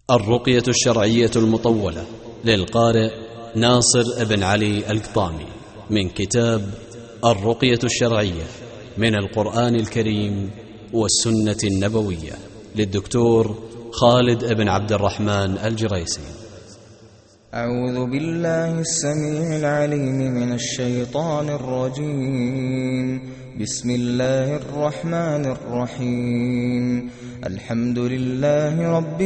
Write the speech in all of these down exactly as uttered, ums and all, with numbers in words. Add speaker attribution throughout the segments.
Speaker 1: الرقية الشرعية المطولة للقارئ ناصر بن علي القطامي من كتاب الرقية الشرعية من القرآن الكريم والسنة النبوية للدكتور خالد بن عبد الرحمن الجريسي.
Speaker 2: أعوذ بالله السميع العليم من الشيطان الرجيم. بسم الله الرحمن الرحيم. الحمد لله رب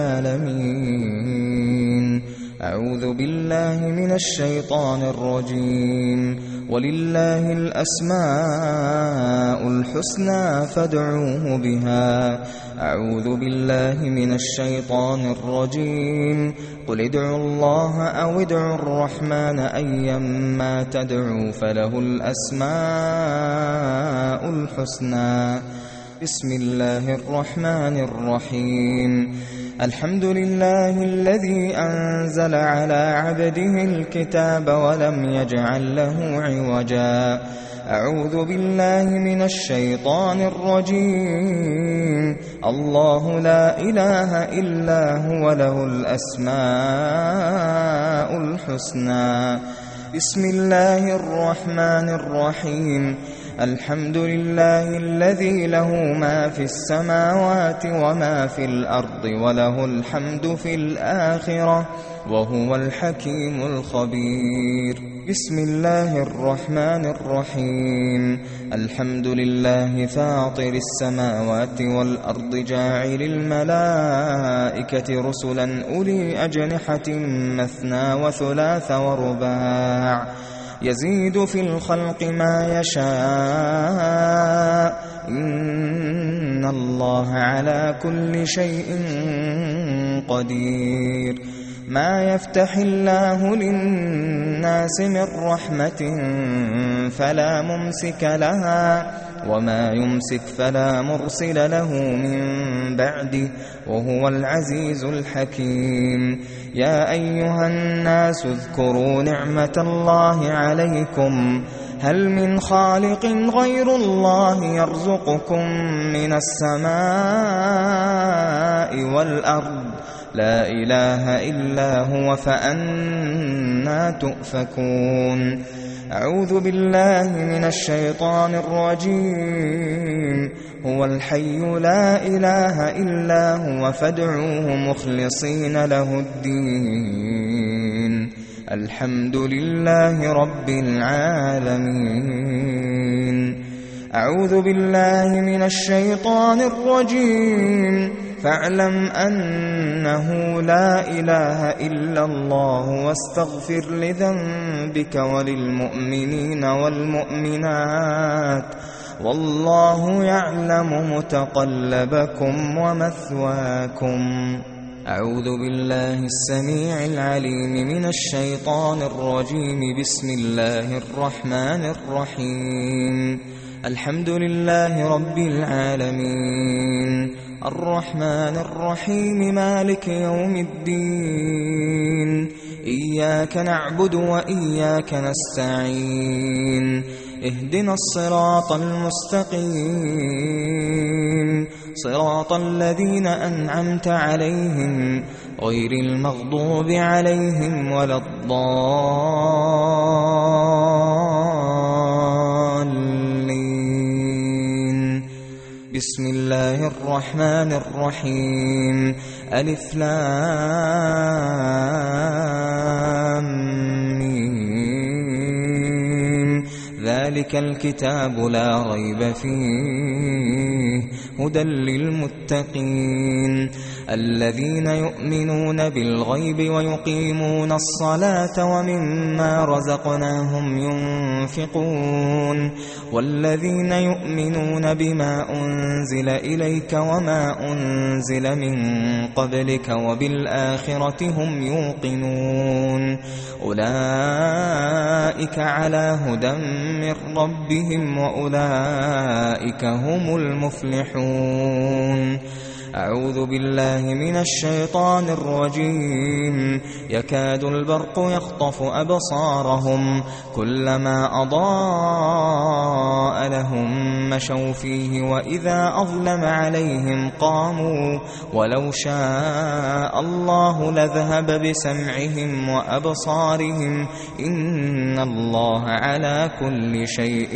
Speaker 2: العالمين. أعوذ بالله من الشيطان الرجيم. ولله الأسماء الحسنى فادعوه بها. أعوذ بالله من الشيطان الرجيم. قل ادعوا الله أو ادعوا الرحمن أيما تدعوا فله الأسماء الحسنى. بسم الله الرحمن الرحيم. الحمد لله الذي أنزل على عبده الكتاب ولم يجعل له عوجا. أعوذ بالله من الشيطان الرجيم. الله لا إله إلا هو له الأسماء الحسنى. بسم الله الرحمن الرحيم. الحمد لله الذي له ما في السماوات وما في الأرض وله الحمد في الآخرة وهو الحكيم الخبير. بسم الله الرحمن الرحيم. الحمد لله فاطر السماوات والأرض جاعل الملائكة رسلا أولي أجنحة مثنى وثلاث ورباع يزيد في الخلق ما يشاء إن الله على كل شيء قدير. ما يفتح الله للناس من رحمة فلا ممسك لها وما يمسك فلا مرسل له من بعده وهو العزيز الحكيم. يا أيها الناس اذكروا نعمة الله عليكم هل من خالق غير الله يرزقكم من السماء والأرض لا إله إلا هو فأنى تؤفكون. أعوذ بالله من الشيطان الرجيم. هو الحي لا إله إلا هو فادعوه مخلصين له الدين. الحمد لله رب العالمين. أعوذ بالله من الشيطان الرجيم. فاعلم أنه لا إله إلا الله واستغفر لذنبك وللمؤمنين والمؤمنات والله يعلم متقلبكم ومثواكم. أعوذ بالله السميع العليم من الشيطان الرجيم. بسم الله الرحمن الرحيم. الحمد لله رب العالمين الرحمن الرحيم مالك يوم الدين. إياك نعبد وإياك نستعين. اهدنا الصراط المستقيم صراط الذين أنعمت عليهم غير المغضوب عليهم ولا الضالين. بسم الله الرحمن الرحيم. ألف لام ميم. ذلك الكتاب لا ريب فيه هدى للمتقين الذين يؤمنون بالغيب ويقيمون الصلاة ومما رزقناهم ينفقون والذين يؤمنون بما أنزل إليك وما أنزل من قبلك وبالآخرة هم يوقنون أولئك على هدى من ربهم وأولئك هم المفلحون. أعوذ بالله من الشيطان الرجيم يكاد البرق يخطف أبصارهم كلما أضاء لهم مشوا فيه وإذا أظلم عليهم قاموا ولو شاء الله لذهب بسمعهم وأبصارهم إن الله على كل شيء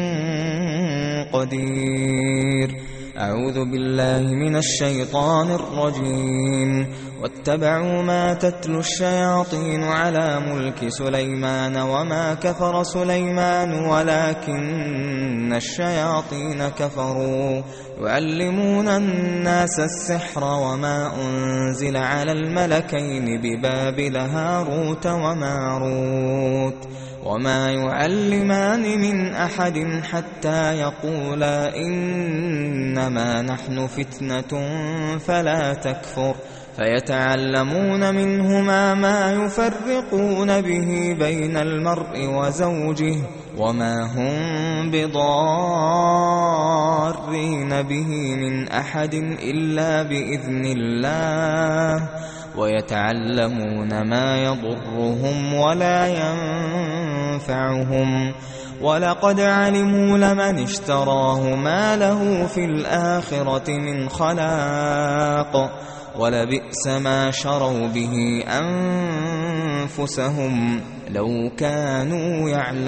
Speaker 2: قدير. أعوذ بالله من الشيطان الرجيم واتبعوا ما تتلو الشياطين على ملك سليمان وما كفر سليمان ولكن الشياطين كفروا يعلمون الناس السحر وما أنزل على الملكين ببابل هاروت وماروت وما يعلمان من أحد حتى يقولا إنما نحن فتنة فلا تكفر فيتعلمون منهما ما يفرقون به بين المرء وزوجه وما هم بضارين به من أحد إلا بإذن الله ويتعلمون ما يضرهم ولا ينفعهم ولقد علموا لمن اشتراه ما له في الآخرة من خلاق ولبئس ما شروا به أنفسهم لو كانوا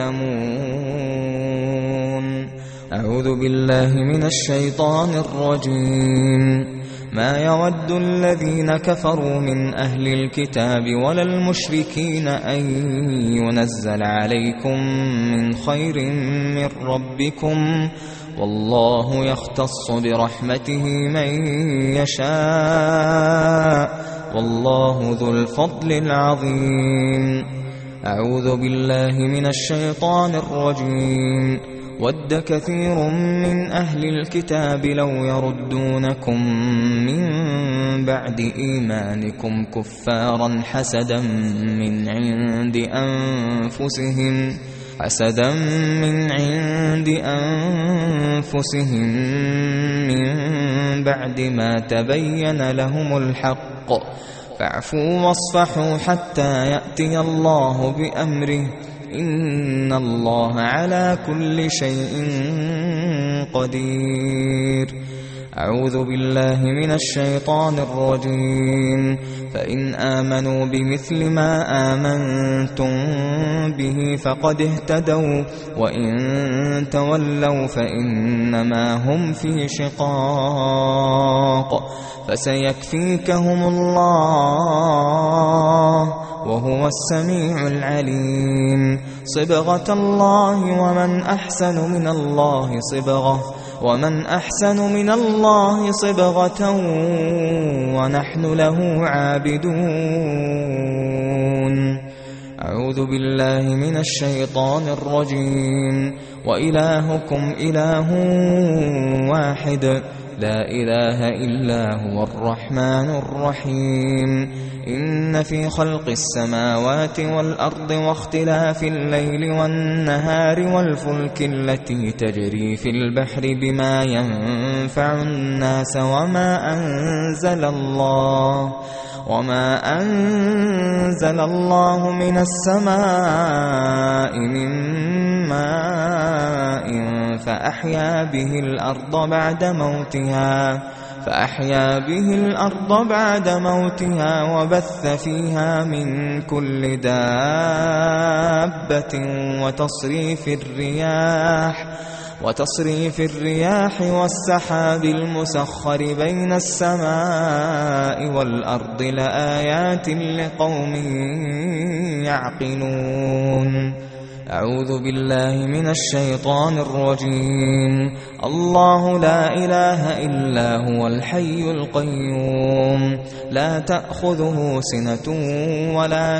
Speaker 2: يعلمون. أعوذ بالله من الشيطان الرجيم ما يود الذين كفروا من أهل الكتاب ولا المشركين أن ينزل عليكم من خير من ربكم والله يختص برحمته من يشاء والله ذو الفضل العظيم. أعوذ بالله من الشيطان الرجيم ود كثير من أهل الكتاب لو يردونكم من بعد إيمانكم كفارا حسدا من عند أنفسهم حسدا من عند أنفسهم من بعد ما تبين لهم الحق فاعفوا واصفحوا حتى يأتي الله بأمره إن الله على كل شيء قدير. أعوذ بالله من الشيطان الرجيم فإن آمنوا بمثل ما آمنتم به فقد اهتدوا وإن تولوا فإنما هم في شقاق فسيكفيكهم الله وهو السميع العليم. صبغة الله ومن أحسن من الله صبغة ومن أحسن من الله صبغة ونحن له عابدون. أعوذ بالله من الشيطان الرجيم وإلهكم إله واحد لا إله إلا هو الرحمن الرحيم. إن في خلق السماوات والأرض واختلاف الليل والنهار والفلك التي تجري في البحر بما ينفع الناس وما أنزل الله وما أنزل الله من السماء من ماء فأحيا به الأرض بعد موتها فأحيا به الأرض بعد موتها وبث فيها من كل دابة وتصريف الرياح وتصريف الرياح والسحاب المسخر بين السماء والأرض لآيات لقوم يعقلون. أعوذ بالله من الشيطان الرجيم الله لا إله إلا هو الحي القيوم لا تأخذه سنة ولا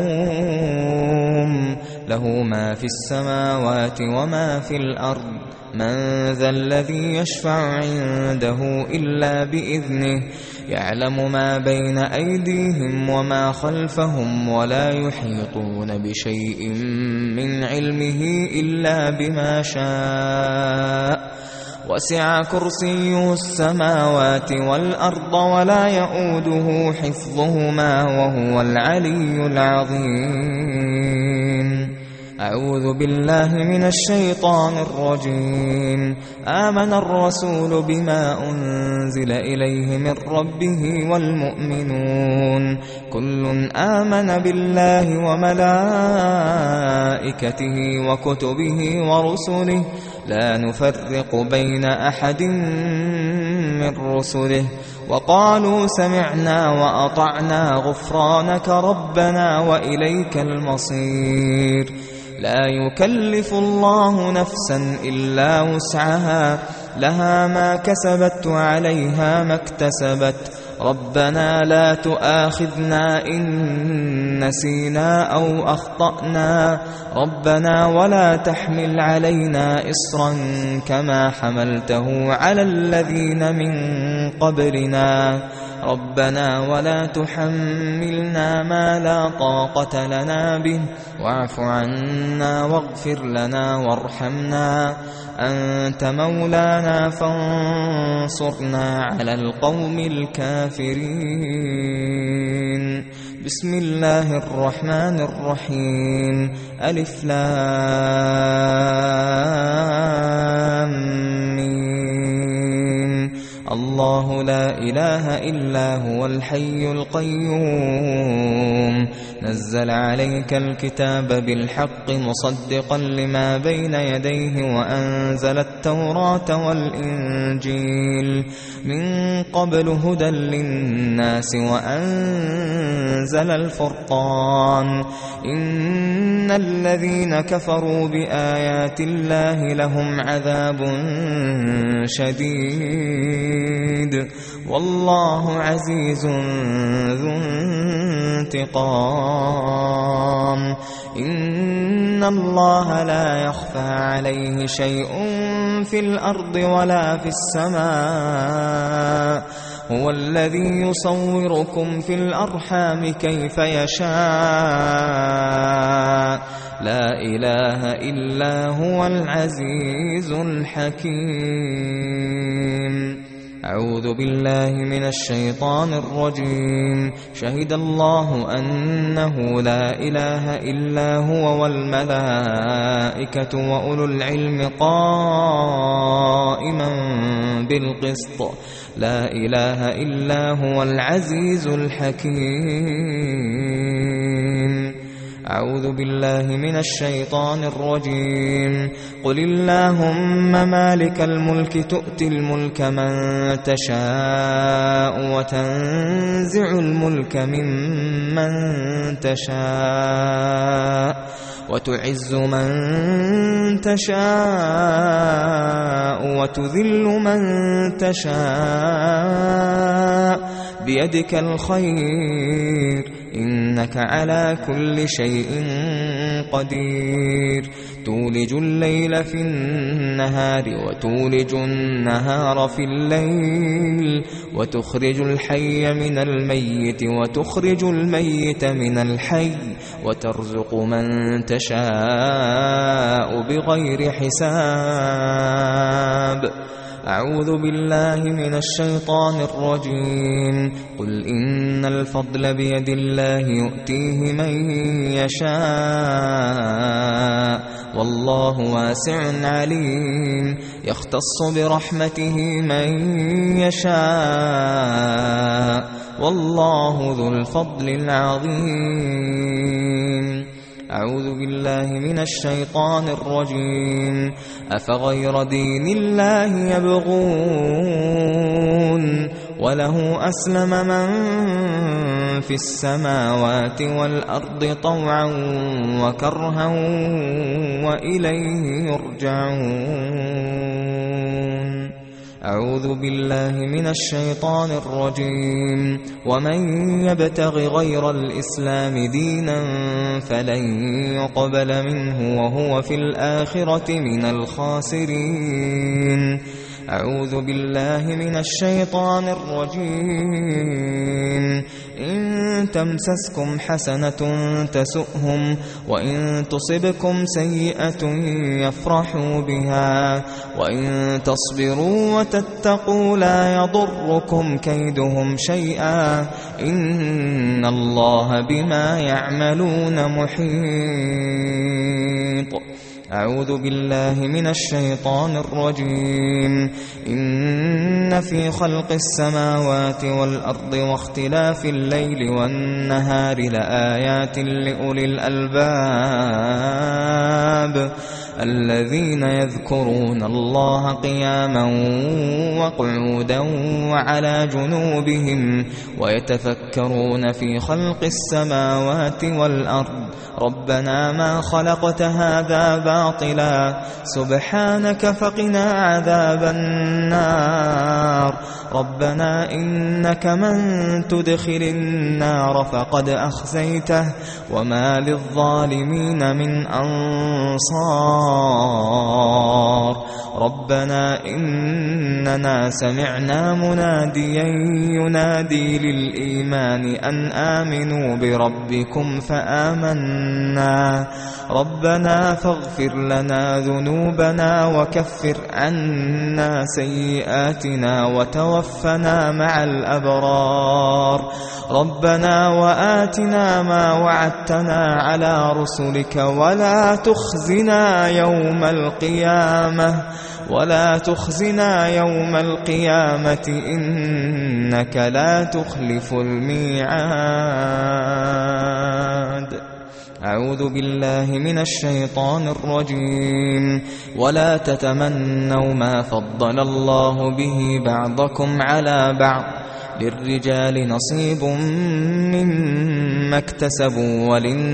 Speaker 2: نوم له ما في السماوات وما في الأرض من ذا الذي يشفع عنده إلا بإذنه يعلم ما بين أيديهم وما خلفهم ولا يحيطون بشيء من علمه إلا بما شاء وسع كرسيه السماوات والأرض ولا يؤوده حفظهما وهو العلي العظيم. أعوذ بالله من الشيطان الرجيم. آمن الرسول بما أنزل إليه من ربه والمؤمنون كل آمن بالله وملائكته وكتبه ورسله لا نفرق بين أحد من رسله وقالوا سمعنا وأطعنا غفرانك ربنا وإليك المصير. لا يكلف الله نفسا إلا وسعها لها ما كسبت وعليها ما اكتسبت ربنا لا تؤاخذنا إن نسينا أو أخطأنا ربنا ولا تحمل علينا إصرا كما حملته على الذين من قبلنا ربنا ولا تحملنا ما لا طاقة لنا به واعف عنا واغفر لنا وارحمنا أنت مولانا فانصرنا على القوم الكافرين. بسم الله الرحمن الرحيم. ألف لام ميم. الله لا إله إلا هو الحي القيوم نزل عليك الكتاب بالحق مصدقا لما بين يديه وأنزل التوراة والإنجيل من قبل هدى للناس وأنزل الفرقان إن الذين كفروا بآيات الله لهم عذاب شديد والله عزيز ذو انتقام. إن الله لا يخفى عليه شيء في الأرض ولا في السماء هو الذي يصوركم في الأرحام كيف يشاء لا إله إلا هو العزيز الحكيم. أعوذ بالله من الشيطان الرجيم. شهد الله أنه لا إله إلا هو والملائكة وأولو العلم قائما بالقسط لا إله إلا هو العزيز الحكيم. أعوذ بالله من الشيطان الرجيم. قل اللهم مالك الملك تؤتي الملك من تشاء وتنزع الملك ممن تشاء وتعز من تشاء وتذل من تشاء بيدك الخير إنك على كل شيء قدير. تولج الليل في النهار وتولج النهار في الليل وتخرج الحي من الميت وتخرج الميت من الحي وترزق من تشاء بغير حساب. أعوذ بالله من الشيطان الرجيم. قل إن الفضل بيد الله يؤتيه من يشاء والله واسع عليم. يختص برحمته من يشاء والله ذو الفضل العظيم. أعوذ بالله من الشيطان الرجيم. أفغير دين الله يبغون وله أسلم من في السماوات والأرض طوعا وكرها وإليه يرجعون. أعوذ بالله من الشيطان الرجيم. ومن يبتغ غير الإسلام دينا فلن يقبل منه وهو في الآخرة من الخاسرين. أعوذ بالله من الشيطان الرجيم. إن تمسسكم حسنة تسؤهم وإن تصبكم سيئة يفرحوا بها وإن تصبروا وتتقوا لا يضركم كيدهم شيئا إن الله بما يعملون محيط. أعوذ بالله من الشيطان الرجيم. إن في خلق السماوات والأرض واختلاف الليل والنهار لآيات لأولي الألباب الذين يذكرون الله قياما وقعودا وعلى جنوبهم ويتفكرون في خلق السماوات والأرض ربنا ما خلقت هذا باطلا سبحانك فقنا عذاب النار ربنا إنك من تدخل النار فقد أخزيته وما للظالمين من أنصار ربنا إننا سمعنا مناديا ينادي للإيمان أن آمنوا بربكم فآمنا ربنا فاغفر لنا ذنوبنا وكفر عنا سيئاتنا وتوفنا مع الأبرار ربنا وآتنا ما وعدتنا على رسلك ولا تخزنا يوم القيامة ولا تخزنا يوم القيامة إنك لا تخلف الميعاد. أعوذ بالله من الشيطان الرجيم. ولا تتمنوا ما فضل الله به بعضكم على بعض للرجال نصيب مما اكتسبوا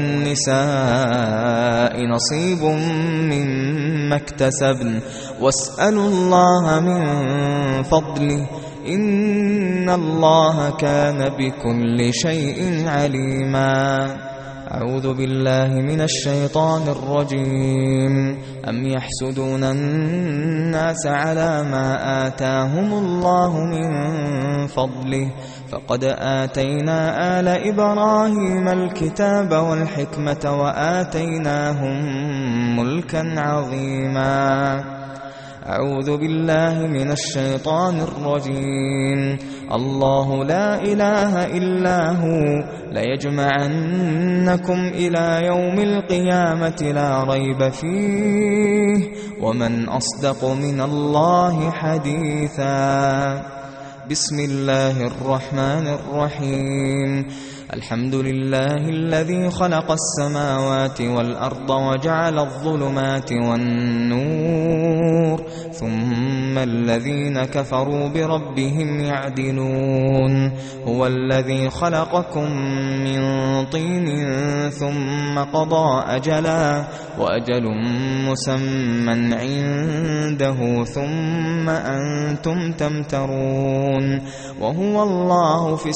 Speaker 2: وللنساء نصيب مما اكتسبن واسألوا الله من فضله إن الله كان بكل شيء عليما. أعوذ بالله من الشيطان الرجيم. أم يحسدون الناس على ما آتاهم الله من فضله فقد آتينا آل إبراهيم الكتاب والحكمة وآتيناهم ملكا عظيما. أعوذ بالله من الشيطان الرجيم. الله لا إله إلا هو ليجمعنكم إلى يوم القيامة لا ريب فيه ومن أصدق من الله حديثا. بسم الله الرحمن الرحيم. الحمد لله الذي خلق السماوات والأرض وجعل الظلمات والنور ثم الذين كفروا بربهم يعدلون. هو الذي خلقكم من طين ثم قضى أجلا وأجل مسمى عنده ثم أنتم تمترون. وهو الله في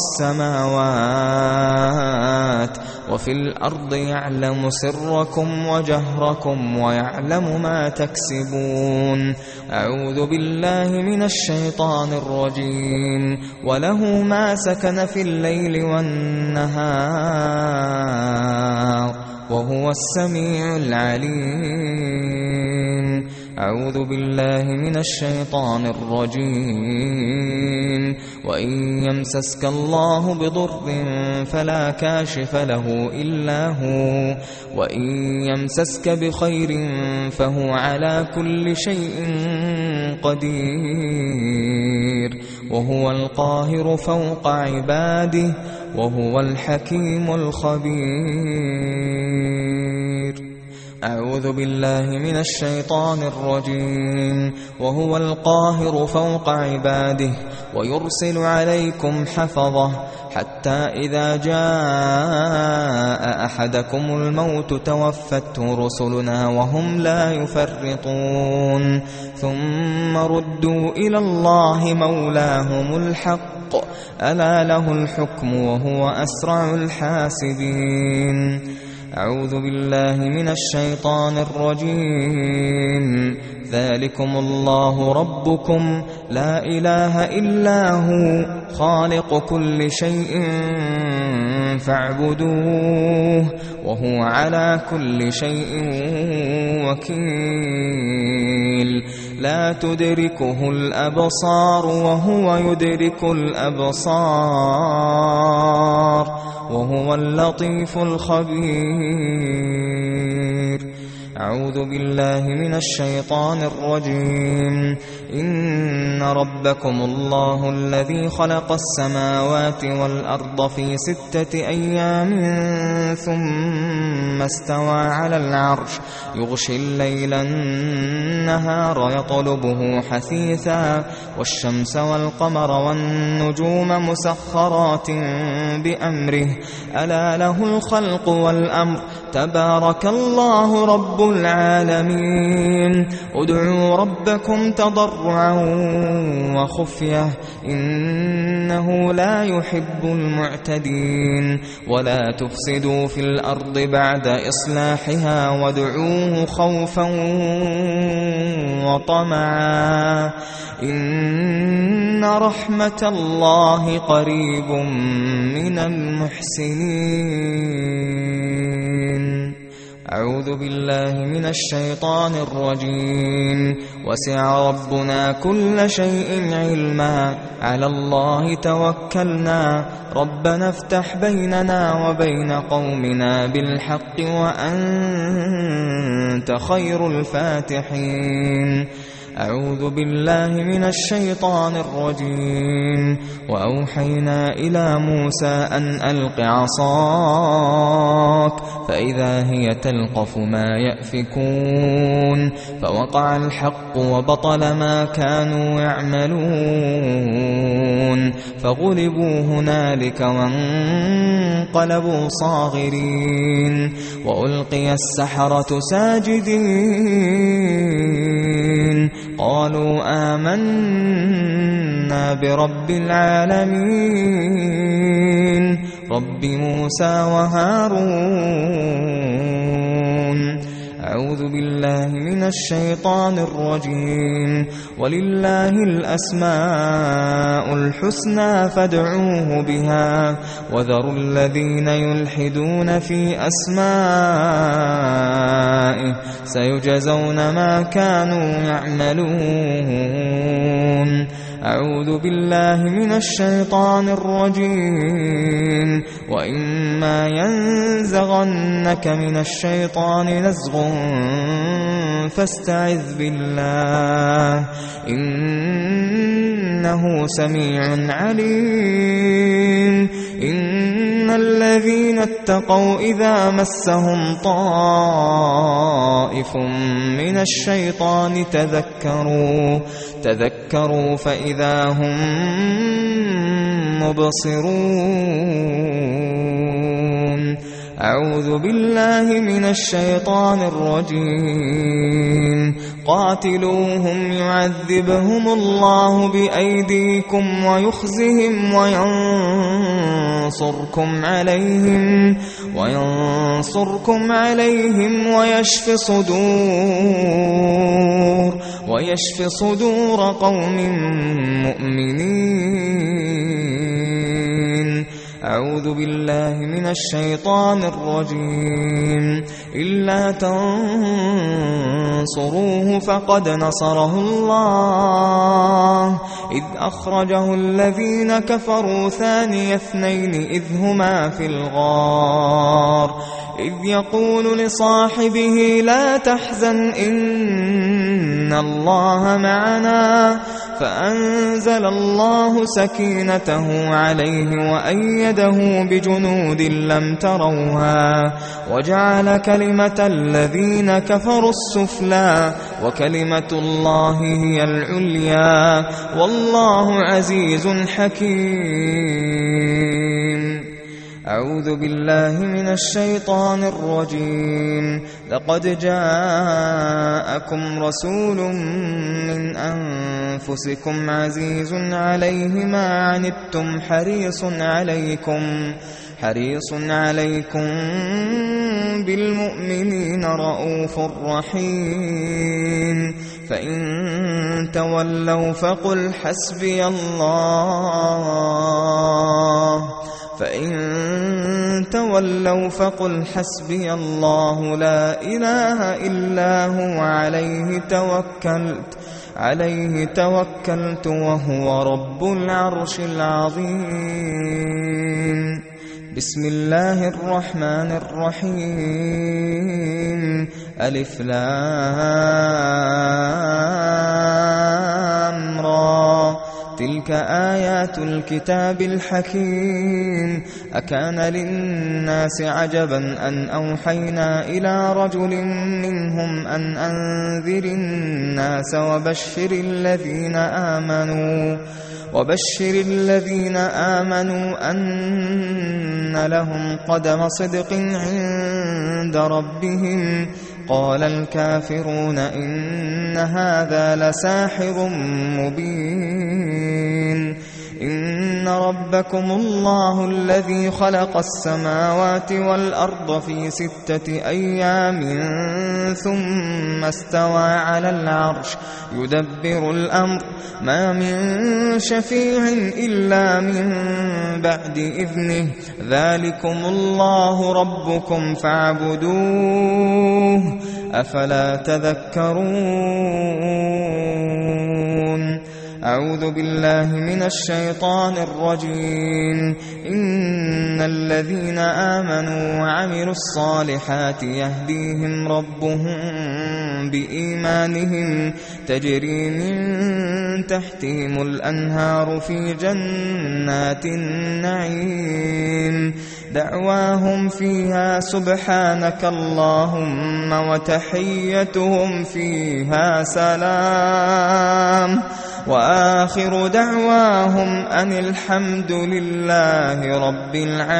Speaker 2: السماوات وفي الأرض يعلم سركم وجهركم ويعلم ما تكسبون. أعوذ بالله من الشيطان الرجيم. وله ما سكن في الليل والنهار وهو السميع العليم. أعوذ بالله من الشيطان الرجيم. وإن يمسسك الله بضر فلا كاشف له إلا هو وإن يمسسك بخير فهو على كل شيء قدير وهو القاهر فوق عباده وهو الحكيم الخبير. أعوذ بالله من الشيطان الرجيم. وهو القاهر فوق عباده ويرسل عليكم حفظه حتى إذا جاء أحدكم الموت توفته رسلنا وهم لا يفرطون ثم ردوا إلى الله مولاهم الحق ألا له الحكم وهو أسرع الحاسبين. أعوذ بالله من الشيطان الرجيم. ذلكم الله ربكم لا إله إلا هو خالق كل شيء فاعبدوه وهو على كل شيء وكيل لا تدركه الأبصار وهو يدرك الأبصار وهو اللطيف الخبير. أعوذ بالله من الشيطان الرجيم. إن ربكم الله الذي خلق السماوات والأرض في ستة أيام ثم استوى على العرش يغشي الليل النهار يطلبه حثيثا والشمس والقمر والنجوم مسخرات بأمره ألا له الخلق والأمر تبارك الله رب العالمين. ادعوا ربكم تضرعا وخفية إنه لا يحب المعتدين. ولا تفسدوا في الأرض بعد إصلاحها وادعوه خوفا وطمعا إن رحمة الله قريب من المحسنين. أعوذ بالله من الشيطان الرجيم. وسع ربنا كل شيء علما على الله توكلنا ربنا افتح بيننا وبين قومنا بالحق وأنت خير الفاتحين. أعوذ بالله من الشيطان الرجيم. وأوحينا إلى موسى أن ألق عصاك فإذا هي تلقف ما يأفكون فوقع الحق وبطل ما كانوا يعملون فغلبوا هنالك وانقلبوا صاغرين وألقي السحرة ساجدين قالوا آمنا برب العالمين رب موسى وهارون. أعوذ بالله من الشيطان الرجيم. ولله الأسماء الحسنى فادعوه بها وذروا الذين يلحدون في أسمائه سيجزون ما كانوا يعملون. أعوذ بالله من الشيطان الرجيم. وإما ينزغنك من الشيطان نزغ فاستعذ بالله إنه سميع عليم. إن الذين اتقوا إذا مسهم طائف من الشيطان تذكروا تذكروا فإذا هم مبصرون. أعوذ بالله من الشيطان الرجيم. قاتلوهم يعذبهم الله بأيديكم ويخزهم وينصركم عليهم وينصركم عليهم ويشف صدور ويشف صدور قوم مؤمنين. أعوذ بالله من الشيطان الرجيم. إلا تنصروه فقد نصره الله إذ أخرجه الذين كفروا ثاني اثنين إذ هما في الغار إذ يقول لصاحبه لا تحزن إن الله معنا فأنزل الله سكينته عليه وأيده بجنود لم تروها وجعل كلمة الذين كفروا السفلى وكلمة الله هي العليا والله عزيز حكيم. أعوذ بالله من الشيطان الرجيم. لقد جاءكم رسول من أنفسكم عزيز عليه ما عنتم حريص عليكم حريص عليكم بالمؤمنين رؤوف رحيم. فإن تولوا فقل حسبي الله فإن تولوا فقل حسبي الله لا إله إلا هو عليه توكلت عليه توكلت وهو رب العرش العظيم. بسم الله الرحمن الرحيم. ألف لام را تلك آيات الكتاب الحكيم. أكان للناس عجبا أن أوحينا إلى رجل منهم أن أنذر الناس وبشر الذين آمنوا وبشر الذين آمنوا أن لهم قدم صدق عند ربهم. قال الكافرون إن هذا لساحر مبين. إن ربكم الله الذي خلق السماوات والأرض في ستة أيام ثم استوى على العرش يدبر الأمر ما من شفيع إلا من بعد إذنه. ذلكم الله ربكم فاعبدوه أفلا تذكرون. أعوذ بالله من الشيطان الرجيم. إن الذين آمنوا وعملوا الصالحات يهديهم ربهم بإيمانهم تجري من تحتهم الأنهار في جنات النعيم. دعواهم فيها سبحانك اللهم وتحيتهم فيها سلام وآخر دعواهم أن الحمد لله رب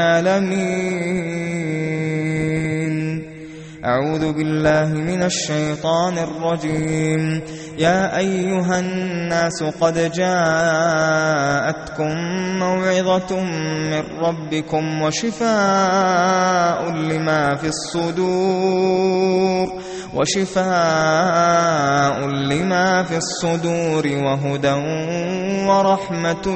Speaker 2: العالمين. أعوذ بالله من الشيطان الرجيم. يا أيها الناس قد جاءتكم موعظة من ربكم وشفاء لما في الصدور وشفاء لما في الصدور وهدى ورحمة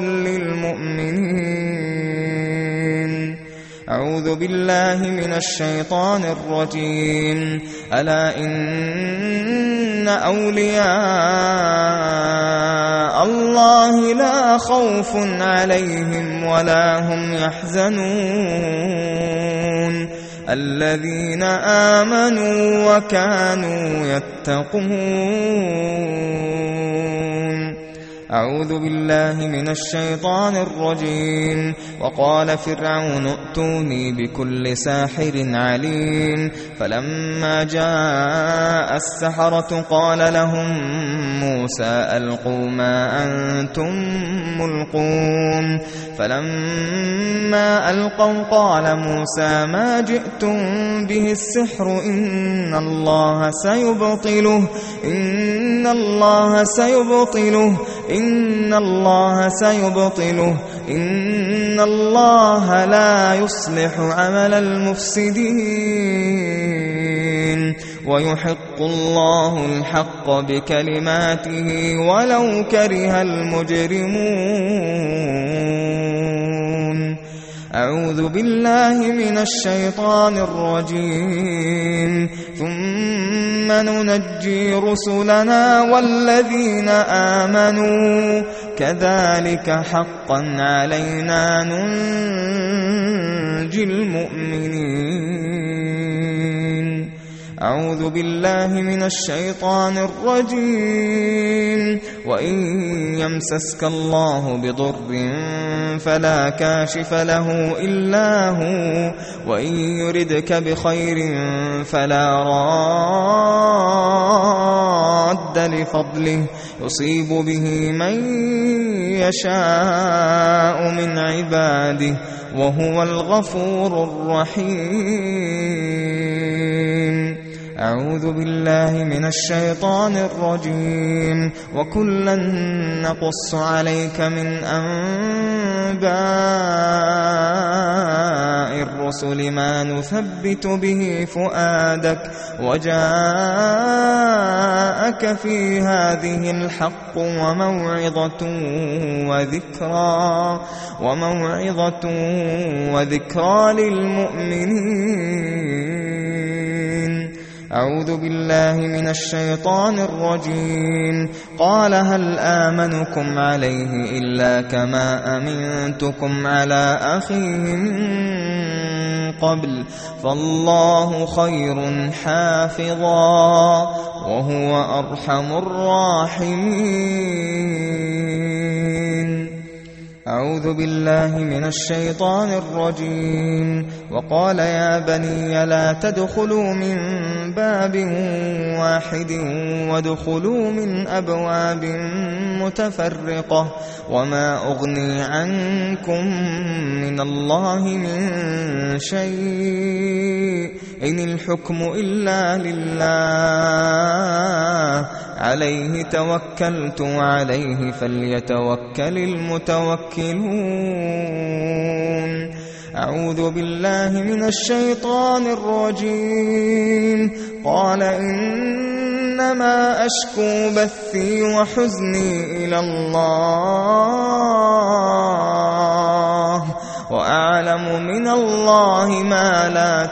Speaker 2: للمؤمنين. أعوذ بالله من الشيطان الرجيم. ألا إن أولياء الله لا خوف عليهم ولا هم يحزنون الذين آمنوا وكانوا يتقون. أعوذ بالله من الشيطان الرجيم. وقال فرعون ائتوني بكل ساحر عليم. فلما جاء السحرة قال لهم موسى ألقوا ما أنتم ملقون. فلما ألقوا قال موسى ما جئتم به السحر إن الله سيبطله إن الله سيبطله إن الله سيبطله إن الله لا يصلح عمل المفسدين ويحق الله الحق بكلماته ولو كره المجرمون. أعوذ بالله من الشيطان الرجيم. ثم ننجي رسلنا والذين آمنوا كذلك حقا علينا ننجي المؤمنين. أعوذ بالله من الشيطان الرجيم. وإن يمسسك الله بضر فلا كاشف له إلا هو وإن يردك بخير فلا راد لفضله يصيب به من يشاء من عباده وهو الغفور الرحيم. أعوذ بالله من الشيطان الرجيم. وكلا نقص عليك من أنباء الرسل الرسل ما نثبت به فؤادك وجاءك في هذه الحق وموعظة وذكرى وموعظة وذكرى للمؤمنين. أعوذ بالله من الشيطان الرجيم. قال هل آمنكم عليه إلا كما أمنتكم على أخيه من قبل فالله خير حافظا وهو أرحم الراحمين. أعوذ بالله من الشيطان الرجيم. وقال يا بني لا تدخلوا من باب واحد وادخلوا من أبواب متفرقة وما أغني عنكم من الله من شيء إن الحكم إلا لله عليه توكلت وعليه فليتوكل المتوكلون. أعوذ بالله من الشيطان الرجيم. قال إنما أشكو بثي وحزني إلى الله وأعلم من الله ما لا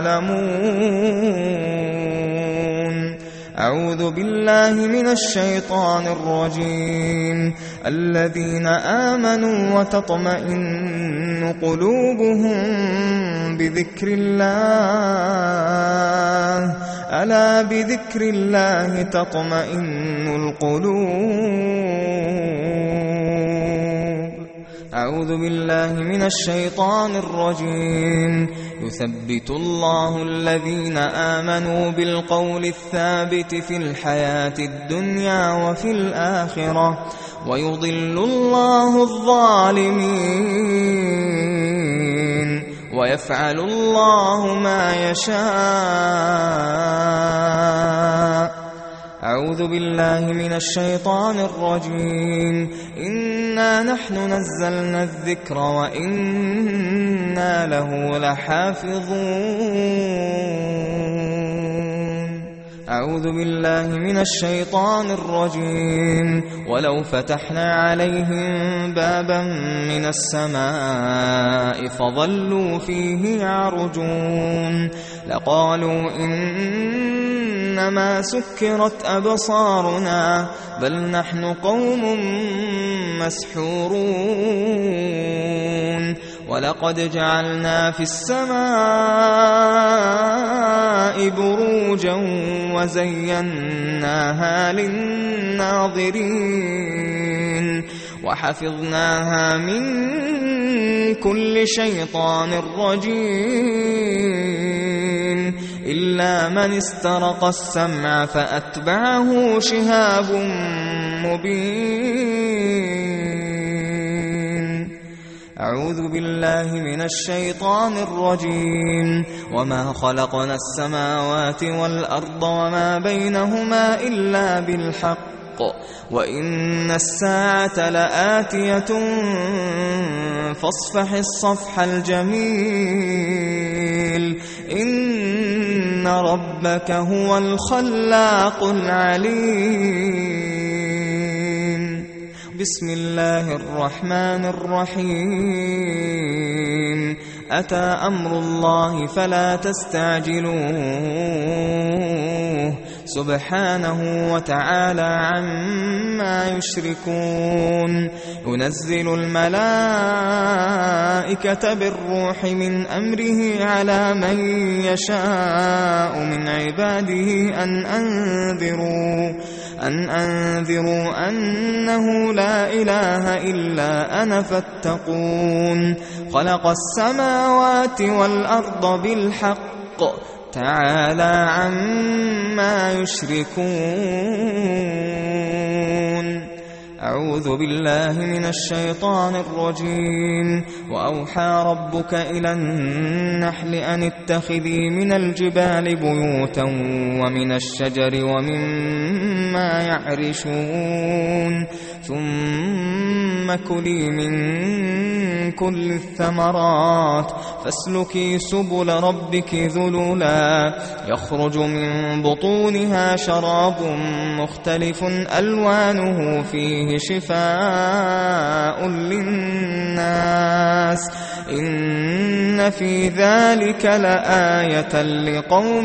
Speaker 2: تعلمون. أعوذ بالله من الشيطان الرجيم. الذين آمنوا وتطمئن قلوبهم بذكر الله ألا بذكر الله تطمئن القلوب. أعوذ بالله من الشيطان الرجيم. يثبت الله الذين آمنوا بالقول الثابت في الحياة الدنيا وفي الآخرة ويضل الله الظالمين ويفعل الله ما يشاء. أعوذ بالله من الشيطان الرجيم. إنا نحن نزلنا الذكر وإنا له لحافظون. أعوذ بالله من الشيطان الرجيم. ولو فتحنا عليهم بابا من السماء فظلوا فيه يعرجون لقالوا إنما سكرت أبصارنا بل نحن قوم مسحورون. ولقد جعلنا في السماء بروجا وزيناها للناظرين وحفظناها من كل شيطان رجيم إلا من استرق السمع فأتبعه شهاب مبين. أعوذ بالله من الشيطان الرجيم. وما خلقنا السماوات والأرض وما بينهما إلا بالحق وإن الساعة لآتية فاصفح الصفح الجميل إن ربك هو الخلاق العليم. بسم الله الرحمن الرحيم. أتى أمر الله فلا تستعجلوه سبحانه وتعالى عما يشركون. ينزل الملائكة بالروح من أمره على من يشاء من عباده أن أنذروا أن أنذروا أنه لا إله إلا أنا فاتقون. خلق السماوات والأرض بالحق تعالى عما يشركون. أعوذ بالله من الشيطان الرجيم. وأوحى ربك إلى النحل أن اتخذي من الجبال بيوتا ومن الشجر ومما يعرشون ثم ثم كلي من كل الثمرات فاسلكي سبل ربك ذللا يخرج من بطونها شراب مختلف ألوانه فيه شفاء للناس إن في ذلك لآية لقوم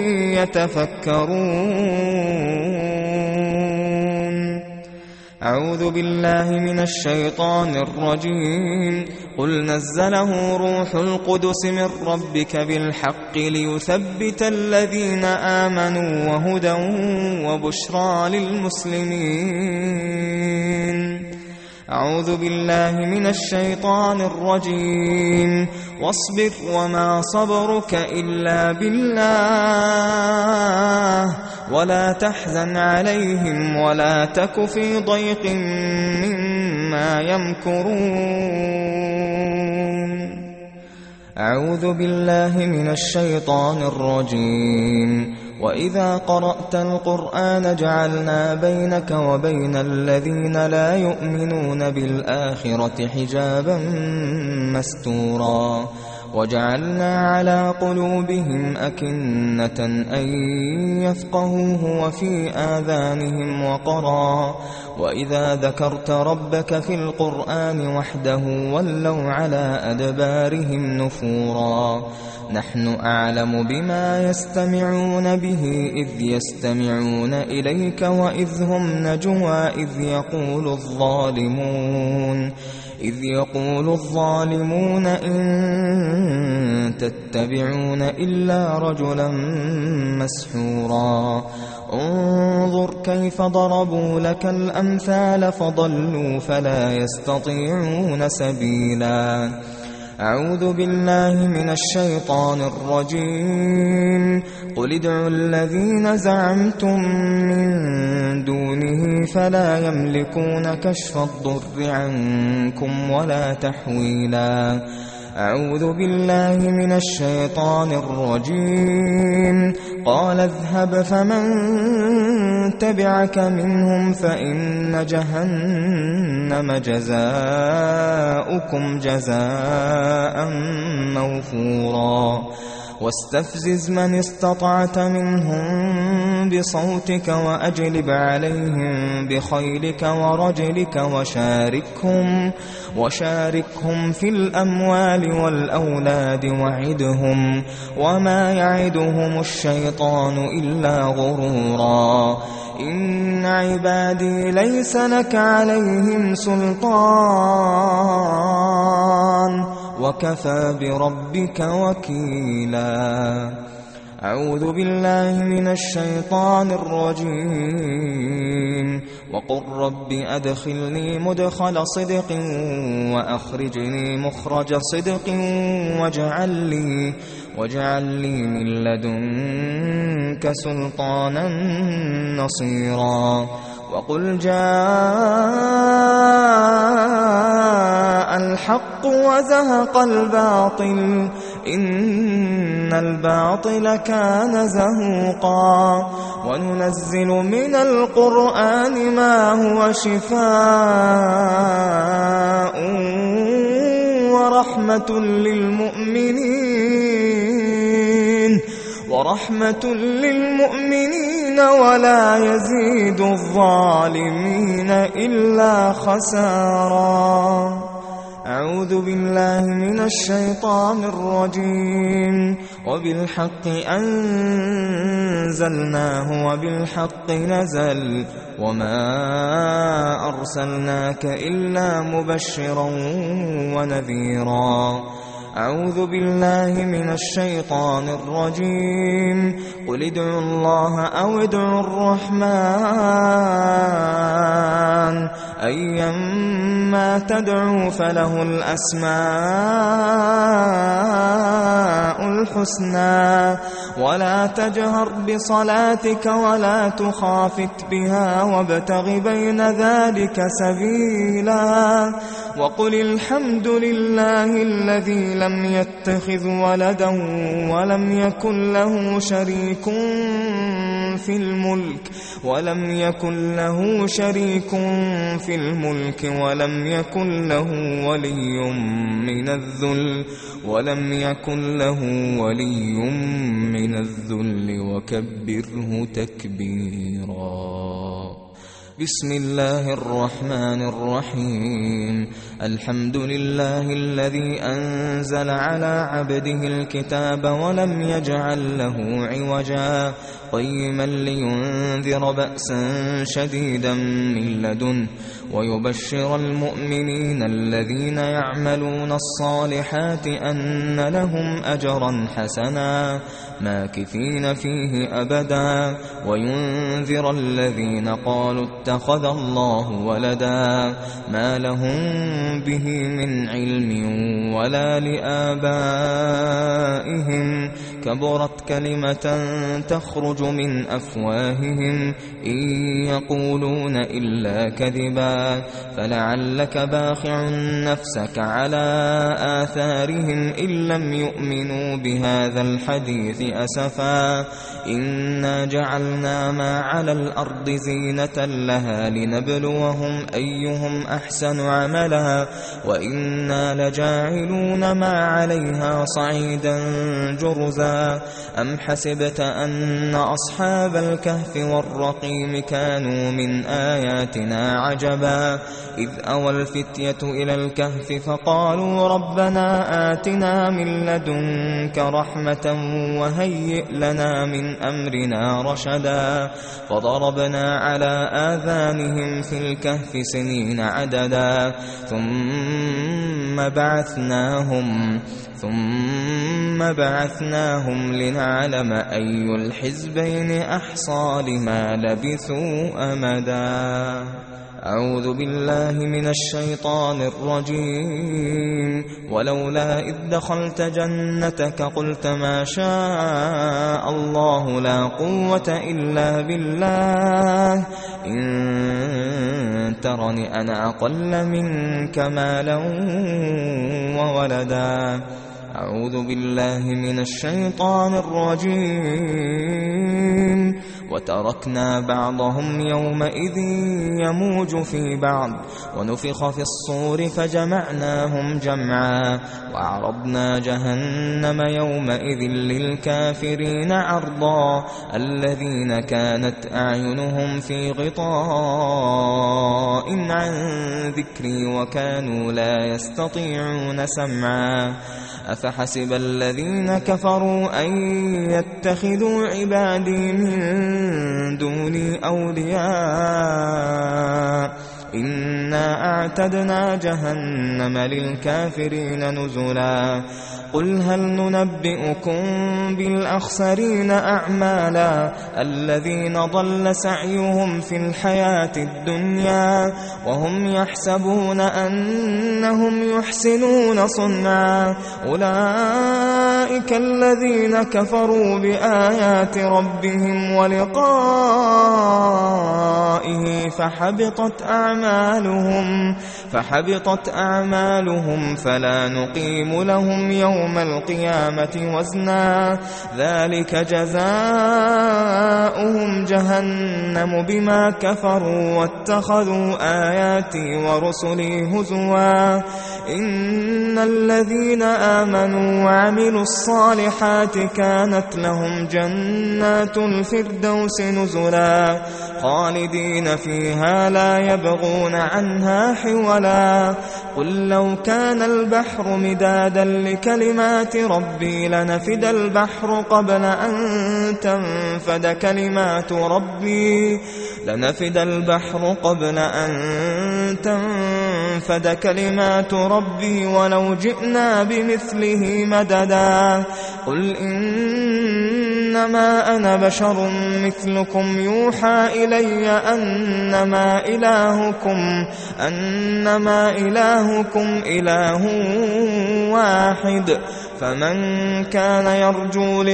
Speaker 2: يتفكرون. أعوذ بالله من الشيطان الرجيم. قل نزله روح القدس من ربك بالحق ليثبت الذين آمنوا وهدى وبشرى للمسلمين. أعوذ بالله من الشيطان الرجيم. واصبر وما صبرك إلا بالله ولا تحزن عليهم ولا تك في ضيق مما يمكرون. أعوذ بالله من الشيطان الرجيم. وإذا قرأت القرآن جعلنا بينك وبين الذين لا يؤمنون بالآخرة حجابا مستورا وجعلنا على قلوبهم أكنة أن يفقهوه وفي آذانهم وقرا وإذا ذكرت ربك في القرآن وحده ولوا على أدبارهم نفورا. نحن أعلم بما يستمعون به إذ يستمعون إليك وإذ هم نجوى إذ يقول الظالمون إذ يقول الظالمون إن تتبعون إلا رجلا مسحورا. انظر كيف ضربوا لك الأمثال فضلوا فلا يستطيعون سبيلا. أعوذ بالله من الشيطان الرجيم. قل ادعوا الذين زعمتم من دونه فلا يملكون كشف الضر عنكم ولا تحويلا. أعوذ بالله من الشيطان الرجيم. قال اذهب فمن تبعك منهم فإن جهنم جزاؤكم جزاء موفورا. واستفزز من استطعت منهم بصوتك وأجلب عليهم بخيلك ورجلك وشاركهم, وشاركهم في الأموال والأولاد وعدهم وما يعدهم الشيطان إلا غرورا. إن عبادي ليس لك عليهم سلطان وكفى بربك وكيلا. أعوذ بالله من الشيطان الرجيم. وقل رب أدخلني مدخل صدق وأخرجني مخرج صدق واجعل لي, واجعل لي من لدنك سلطانا نصيرا. وقل جاء الحق وزهق الباطل إن الباطل كان زهوقا. وننزل من القرآن ما هو شفاء ورحمة للمؤمنين ورحمة للمؤمنين ولا يزيد الظالمين إلا خسارا. أعوذ بالله من الشيطان الرجيم. وبالحق أنزلناه وبالحق نزل وما أرسلناك إلا مبشرا ونذيرا. أعوذ بالله من الشيطان الرجيم. قل ادعوا الله أو ادعوا الرحمن أيما تدعوا فله الأسماء الحسنى ولا تجهر بصلاتك ولا تخافت بها وابتغ بين ذلك سبيلا. وقل الحمد لله الذي لم يتخذ ولدا ولم يكن له شريك في الملك ولم يكن له شريك في الملك ولم يكن له ولي من الذل ولم يكن له ولي من الذل وكبره تكبيرا. بسم الله الرحمن الرحيم. الحمد لله الذي أنزل على عبده الكتاب ولم يجعل له عوجا قيما لينذر بأسا شديدا من لدنه ويبشر المؤمنين الذين يعملون الصالحات أن لهم أجرا حسنا ماكثين فيه أبدا وينذر الذين قالوا اتخذ الله ولدا ما لهم به من علم ولا لآبائهم كبرت كلمة تخرج من أفواههم إن يقولون إلا كذبا فلعلك باخع نفسك على آثارهم إن لم يؤمنوا بهذا الحديث أسفا إنا جعلنا ما على الأرض زينة لها لنبلوهم أيهم أحسن عملا وإنا لجاعلون ما عليها صعيدا جرزا. أم حسبت أن أصحاب الكهف والرقيم كانوا من آياتنا عجبا إذ أوى الفتية إلى الكهف فقالوا ربنا آتنا من لدنك رحمة وهيئ لنا من أمرنا رشدا فضربنا على آذانهم في الكهف سنين عددا ثم بعثناهم ثم بعثناهم لنعلم أي الحزبين أحصى لما لبثوا أمدا. أعوذ بالله من الشيطان الرجيم. ولولا إذ دخلت جنتك قلت ما شاء الله لا قوة إلا بالله إن ترني أنا أقل منك مالا وولدا. أعوذ بالله من الشيطان الرجيم. وتركنا بعضهم يومئذ يموج في بعض ونفخ في الصور فجمعناهم جمعا وعرضنا جهنم يومئذ للكافرين عرضا الذين كانت أعينهم في غطاء عن ذكري وكانوا لا يستطيعون سمعا أفحسب الذين كفروا أن يتخذوا عبادي من دوني أولياء إنا أعتدنا جهنم للكافرين نزلا. قل هل ننبئكم بالأخسرين أعمالا الذين ضل سعيهم في الحياة الدنيا وهم يحسبون أنهم يحسنون صنعا أولئك الذين كفروا بآيات ربهم ولقائه فحبطت أعمالهم فحبطت أعمالهم فلا نقيم لهم يوم القيامة وزنا ذلك جزاؤهم جهنم بما كفروا واتخذوا آياتي ورسلي هزوا إن الذين آمنوا وعملوا الصالحات كانت لهم جنات الفردوس نزلا خالدين فيها لا يبغون عنها حولا. قل لو كان البحر مدادا لكلمات ربي لنفد البحر قبل أن تنفد كلمات ربي لنفد البحر قبل أن تنفد كلمات ربي ولو جئنا بمثله مددا. قل إنما أنا بشر مثلكم يوحى إلي أنما إلهكم أنما إلهكم إله واحد فمن كان يرجو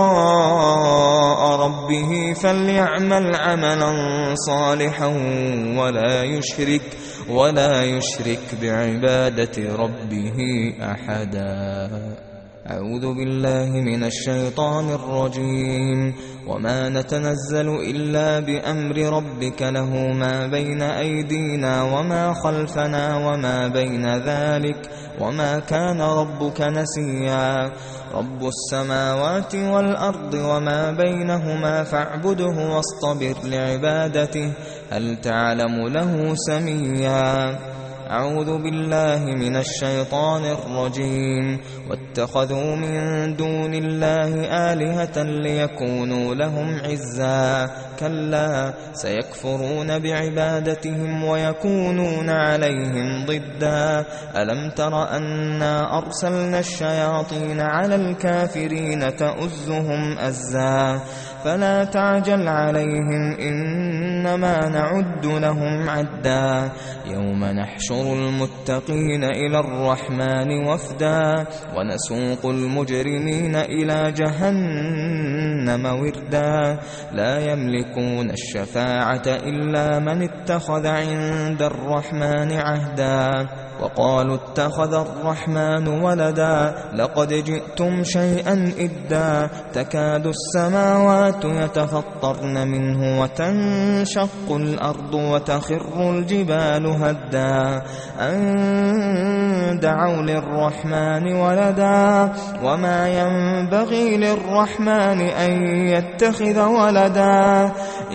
Speaker 2: لقاء ربه فليعمل عملا صالحا ولا يشرك ولا يشرك بعبادة ربه أحدا. أعوذ بالله من الشيطان الرجيم. وما نتنزل إلا بأمر ربك له ما بين أيدينا وما خلفنا وما بين ذلك وما كان ربك نسيا. رب السماوات والأرض وما بينهما فاعبده واصطبر لعبادته هل تعلم له سميا. أعوذ بالله من الشيطان الرجيم. واتخذوا من دون الله آلهة ليكونوا لهم عزا كلا سيكفرون بعبادتهم ويكونون عليهم ضدا. ألم تر أنا أرسلنا الشياطين على الكافرين تؤزهم أزا فلا تعجل عليهم إنما نعد لهم عدا. يوم نحشر المتقين إلى الرحمن وفدا ونسوق المجرمين إلى جهنم وردا. لا يملكون الشفاعة إلا من اتخذ عند الرحمن عهدا. وقالوا اتخذ الرحمن ولدا لقد جئتم شيئا إدا. تكاد السماوات يتفطرن منه وتنشق الأرض وتخر الجبال هدا أن دعوا للرحمن ولدا وما ينبغي للرحمن أن يتخذ ولدا.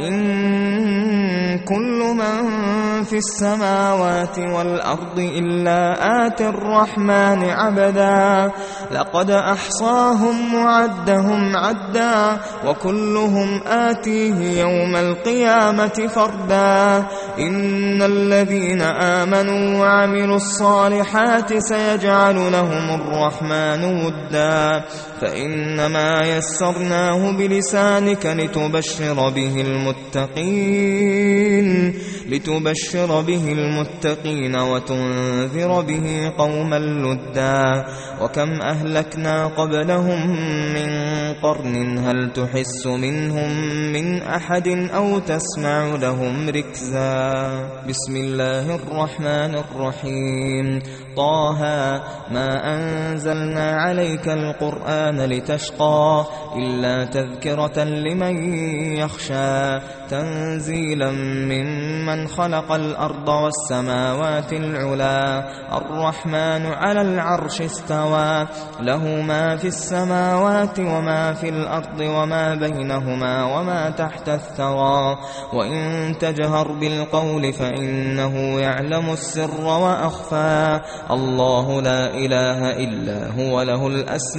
Speaker 2: إن كل من في السماوات والأرض إلا آتي الرحمن عبدا. لقد أحصاهم وعدهم عدا وكلهم آتيه يوم القيامة فردا. إن الذين آمنوا وعملوا الصالحات سيجعل لهم الرحمن ودا فإنما يسرناه بلسانك لتبشر به المتقين لتبشر به المتقين وتنذر به قوما لدا. وكم أهلكنا قبلهم من قرن هل تحس منهم من أحد أو تسمع لهم ركزا. بسم الله الرحمن الرحيم. طه ما أنزلنا عليك القرآن لتشقى إلا تذكرة لمن يخشى تنزيلا ممن خلق الأرض والسماوات العلا. الرحمن على العرش استوى له ما في السماوات وما في الأرض وما بينهما وما تحت الثرى. وإن تجهر بالقول فإنه يعلم السر وأخفى. الله لا إله إلا هو له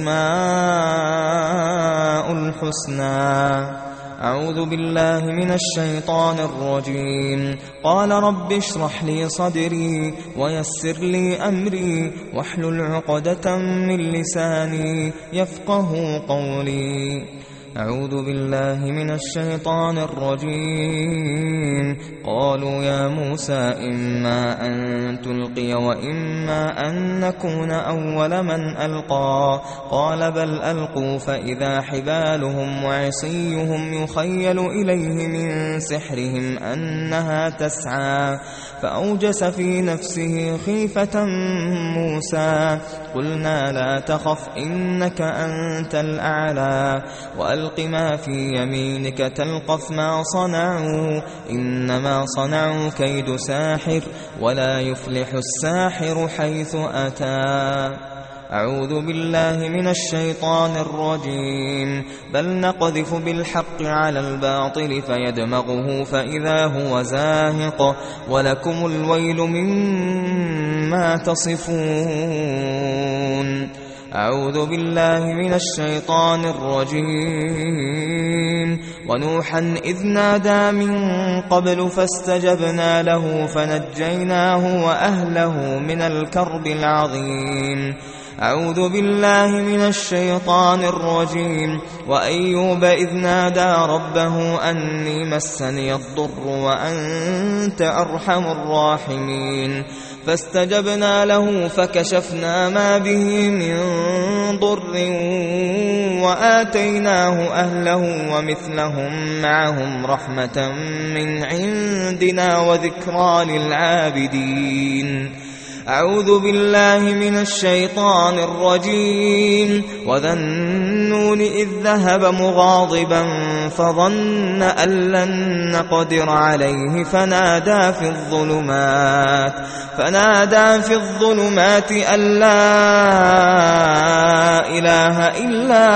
Speaker 2: الأسماء الحسنى. أعوذ بالله من الشيطان الرجيم. قال رب اشرح لي صدري ويسر لي أمري واحلل عقدة من لساني يفقه قولي. أعوذ بالله من الشيطان الرجيم. قالوا يا موسى إما أن تلقي وإما أن نكون أول من ألقى. قال بل ألقوا فإذا حبالهم وعصيهم يخيل إليه من سحرهم أنها تسعى. فأوجس في نفسه خيفة موسى. قلنا لا تخف إنك أنت الأعلى وألق ما في يمينك تلقف ما صنعوا إنما صنعوا كيد ساحر ولا يفلح الساحر حيث أتى. أعوذ بالله من الشيطان الرجيم. بل نقذف بالحق على الباطل فيدمغه فإذا هو زاهق ولكم الويل مما تصفون. أعوذ بالله من الشيطان الرجيم. ونوحا إذ نادى من قبل فاستجبنا له فنجيناه وأهله من الكرب العظيم. أعوذ بالله من الشيطان الرجيم. وأيوب إذ نادى ربه أني مسني الضر وأنت أرحم الراحمين. فاستجبنا له فكشفنا ما به من ضر وآتيناه أهله ومثلهم معهم رحمة من عندنا وذكرى للعابدين. أعوذ بالله من الشيطان الرجيم وذا النون إذ ذهب مغاضبا فظن أن لن نقدر عليه فنادى في الظلمات فنادى في الظلمات أن لا إله إلا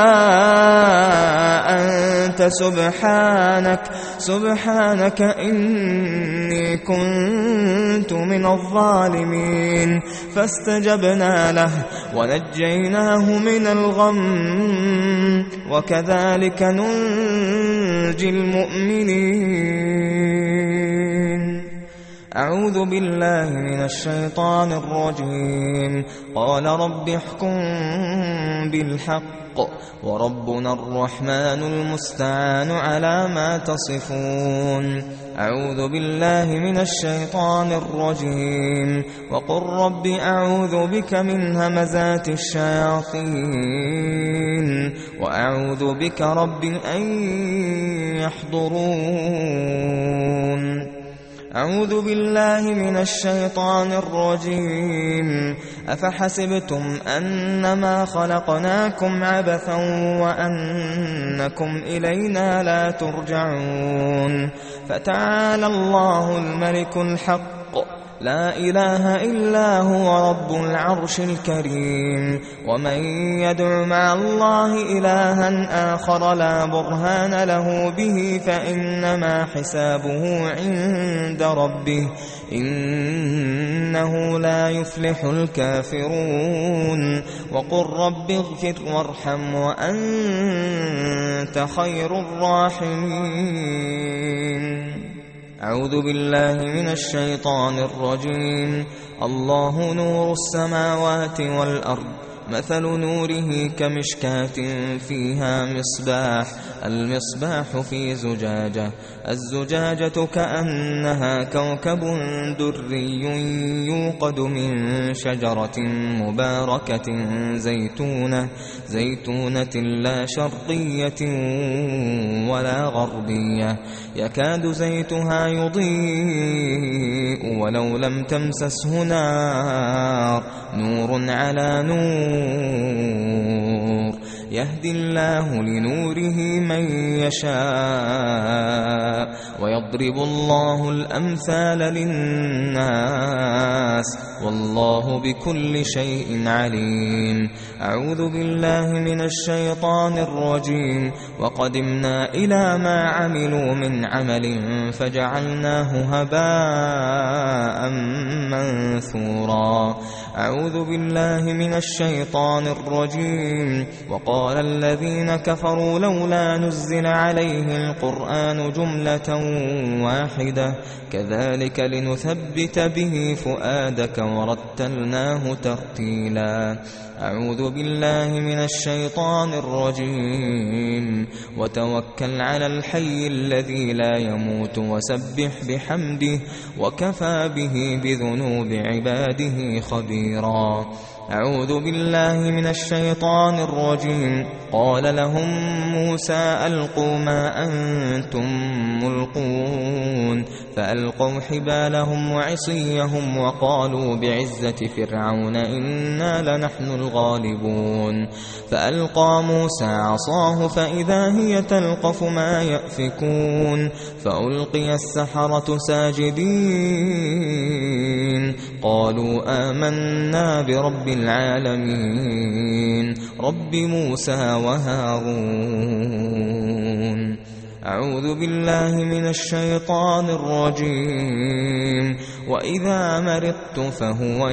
Speaker 2: أنت سبحانك سبحانك إني كنت من الظالمين فاستجبنا له ونجيناه من الغم وكذلك ننجي المؤمنين. أعوذ بالله من الشيطان الرجيم. قال رب احكم بالحق وربنا الرحمن المستعان على ما تصفون. أعوذ بالله من الشيطان الرجيم. وقل رب أعوذ بك من همزات الشياطين وأعوذ بك رب أن يحضرون. أعوذ بالله من الشيطان الرجيم. أفحسبتم أنما خلقناكم عبثا وأنكم إلينا لا ترجعون. فتعالى الله الملك الحق لا إله إلا هو رب العرش الكريم. ومن يدع مع الله إلها آخر لا برهان له به فإنما حسابه عند ربه إنه لا يفلح الكافرون. وقل رب اغفر وارحم وأنت خير الراحمين. أعوذ بالله من الشيطان الرجيم. الله نور السماوات والأرض مثل نوره كمشكاة فيها مصباح المصباح في زجاجة الزجاجة كأنها كوكب دري يوقد من شجرة مباركة زيتونة زيتونة لا شرقية ولا غربية يكاد زيتها يضيء ولو لم تمسسه نار نور على نور يهدي الله لنوره من يشاء ويضرب الله الأمثال للناس والله بكل شيء عليم. أعوذ بالله من الشيطان الرجيم. وقدمنا إلى ما عملوا من عمل فجعلناه هباء منثورا. أعوذ بالله من الشيطان الرجيم. وقال الذين كفروا لولا نزل عليه القرآن جملة واحدة كذلك لنثبت به فؤادك ورتلناه ترتيلا. أعوذ بالله من الشيطان الرجيم. وتوكل على الحي الذي لا يموت وسبح بحمده وكفى به بذنوب عباده خبيرا. أعوذ بالله من الشيطان الرجيم. قال لهم موسى ألقوا ما أنتم ملقون فألقوا حبالهم وعصيهم وقالوا بعزة فرعون إنا لنحن الغالبون. فألقى موسى عصاه فإذا هي تلقف ما يأفكون فألقي السحرة ساجدين قالوا آمنا برب العالمين رب موسى وهارون. أعوذ بالله من الشيطان الرجيم. وإذا مرضت فهو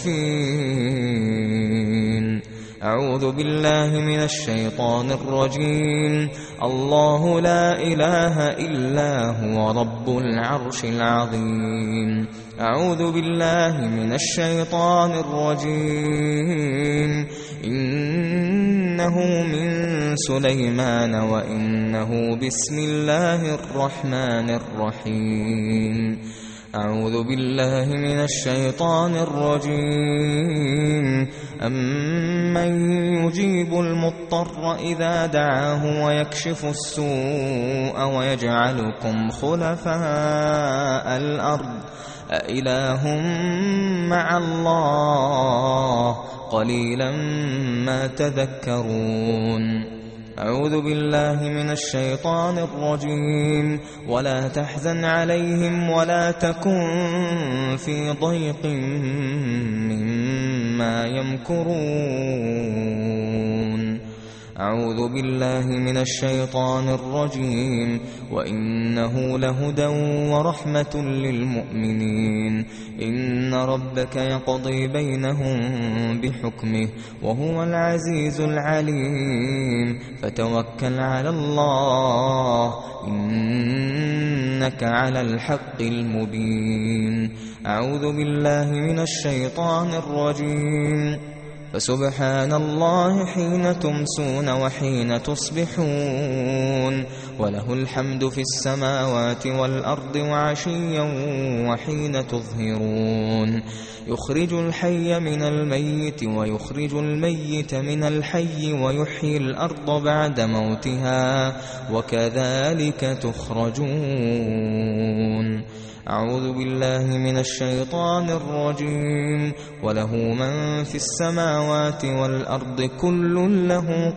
Speaker 2: يشفين. أعوذ بالله من الشيطان الرجيم. الله لا إله إلا هو رب العرش العظيم. أعوذ بالله من الشيطان الرجيم. إنه من سليمان وإنه بسم الله الرحمن الرحيم. أعوذ بالله من الشيطان الرجيم. أمن يجيب المضطر إذا دعاه ويكشف السوء ويجعلكم خلفاء الأرض أإله مع الله قليلا ما تذكرون. أعوذ بالله من الشيطان الرجيم. ولا تحزن عليهم ولا تكن في ضيق مما يمكرون. أعوذ بالله من الشيطان الرجيم. وإنه لهدى ورحمة للمؤمنين. إن ربك يقضي بينهم بحكمه وهو العزيز العليم. فتوكل على الله إنك على الحق المبين. أعوذ بالله من الشيطان الرجيم. فسبحان الله حين تمسون وحين تصبحون وله الحمد في السماوات والأرض وعشيا وحين تظهرون. يخرج الحي من الميت ويخرج الميت من الحي ويحيي الأرض بعد موتها وكذلك تخرجون. أعوذ بالله من الشيطان الرجيم. وله من في السماوات والأرض كل له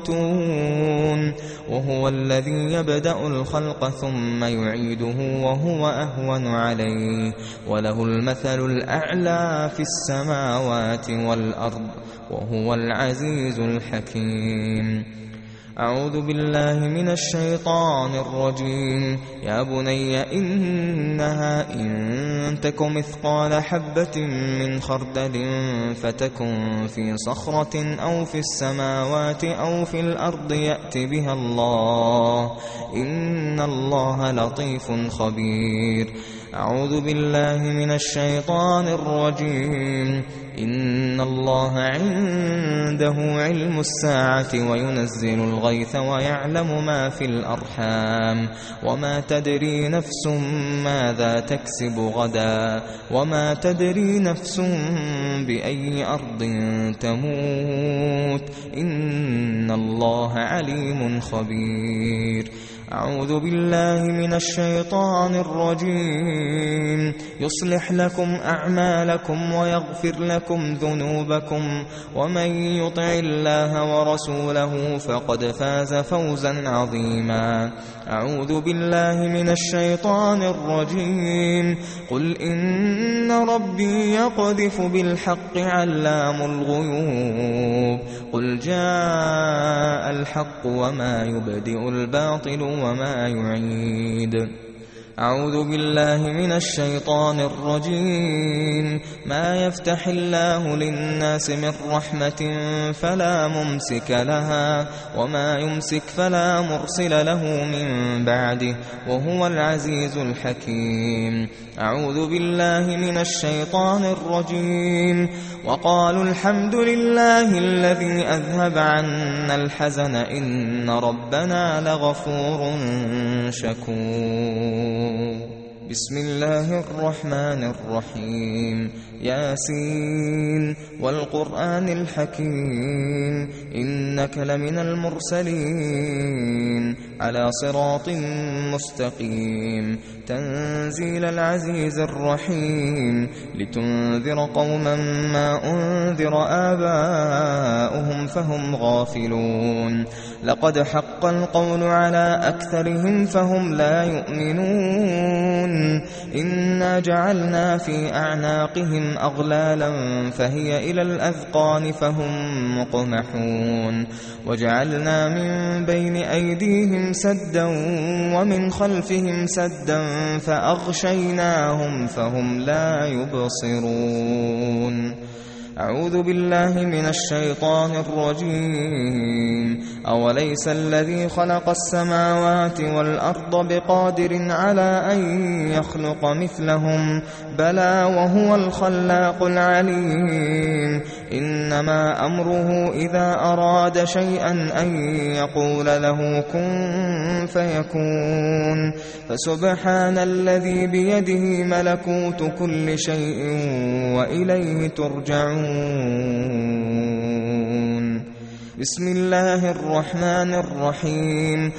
Speaker 2: قانتون وهو الذي يبدأ الخلق ثم يعيده وهو أهون عليه وله المثل الأعلى في السماوات والأرض وهو العزيز الحكيم. أعوذ بالله من الشيطان الرجيم. يا بني إنها إن تك مثقال حبة من خردل فتكن في صخرة أو في السماوات أو في الأرض يأت بها الله إن الله لطيف خبير. أعوذ بالله من الشيطان الرجيم. إن الله عنده علم الساعة وينزل الغيث ويعلم ما في الأرحام وما تدري نفس ماذا تكسب غدا وما تدري نفس بأي أرض تموت إن الله عليم خبير. أعوذ بالله من الشيطان الرجيم. يصلح لكم أعمالكم ويغفر لكم ذنوبكم ومن يطع الله ورسوله فقد فاز فوزا عظيما. أعوذ بالله من الشيطان الرجيم. قل إن ربي يقذف بالحق علام الغيوب. قل جاء الحق وما يبدئ الباطل وما يعيد. أعوذ بالله من الشيطان الرجيم. ما يفتح الله للناس من رحمة فلا ممسك لها وما يمسك فلا مرسل له من بعده وهو العزيز الحكيم. أعوذ بالله من الشيطان الرجيم. وقالوا الحمد لله الذي أذهب عنا الحزن إن ربنا لغفور شكور. بسم الله الرحمن الرحيم. ياسين والقرآن الحكيم إنك لمن المرسلين على صراط مستقيم تنزيل العزيز الرحيم لتنذر قوما ما أنذر آباؤهم فهم غافلون. لقد حق القول على أكثرهم فهم لا يؤمنون. إنا جعلنا في أعناقهم أغلالا فهي إلى الأذقان فهم مقمحون. وجعلنا من بين أيديهم سدا ومن خلفهم سدا فأغشيناهم فهم لا يبصرون. أعوذ بالله من الشيطان الرجيم. أوليس الذي خلق السماوات والأرض بقادر على أن يخلق مثلهم بلى وهو الخلاق العليم. إنما أمره إذا أراد شيئا أن يقول له كن فيكون. فسبحان الذي بيده ملكوت كل شيء وإليه ترجعون. بسم الله الرحمن الرحيم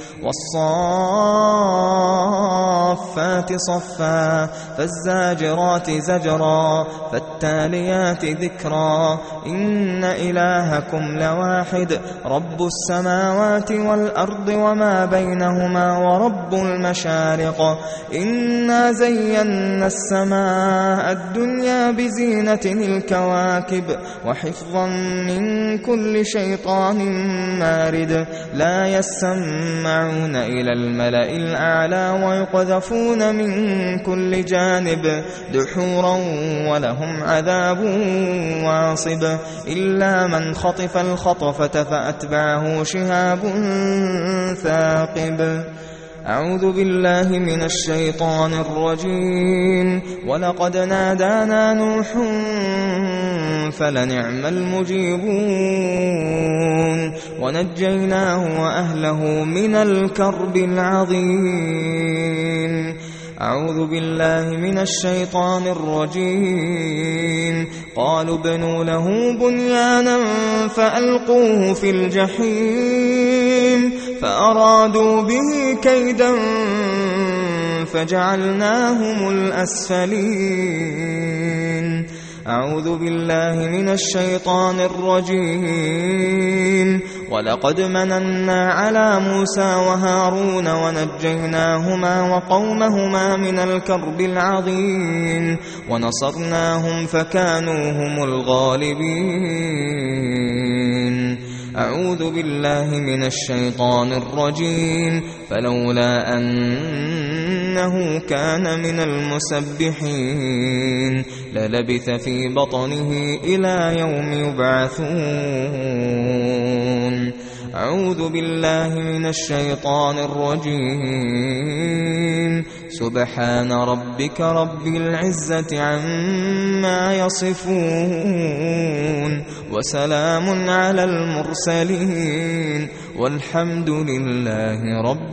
Speaker 2: والصافات صفا فالزاجرات زجرا فالتاليات ذكرا إن إلهكم لواحد رب السماوات والأرض وما بينهما ورب المشارق إنا زينا السماء الدنيا بزينة الكواكب وحفظا من كل شيطان مارد لا يسمعون إلى الملأ الأعلى ويقذفون من كل جانب دحورا ولهم عذاب واصب إلا من خطف الخطفة فأتبعه شهاب ثاقب أعوذ بالله من الشيطان الرجيم ولقد نادانا نوح فلنعم المجيبون ونجيناه وأهله من الكرب العظيم أعوذ بالله من الشيطان الرجيم قالوا ابنوا له بنيانا فألقوه في الجحيم فأرادوا به كيدا فجعلناهم الأسفلين أعوذ بالله من الشيطان الرجيم ولقد مننا على موسى وهارون ونجيناهما وقومهما من الكرب العظيم ونصرناهم فكانوا هم الغالبين أعوذ بالله من الشيطان الرجيم فلولا أنه كان من المسبحين للبث في بطنه إلى يوم يبعثون أعوذ بالله من الشيطان الرجيم سبحان ربك رب العزة عما يصفون وسلام على المرسلين والحمد لله رب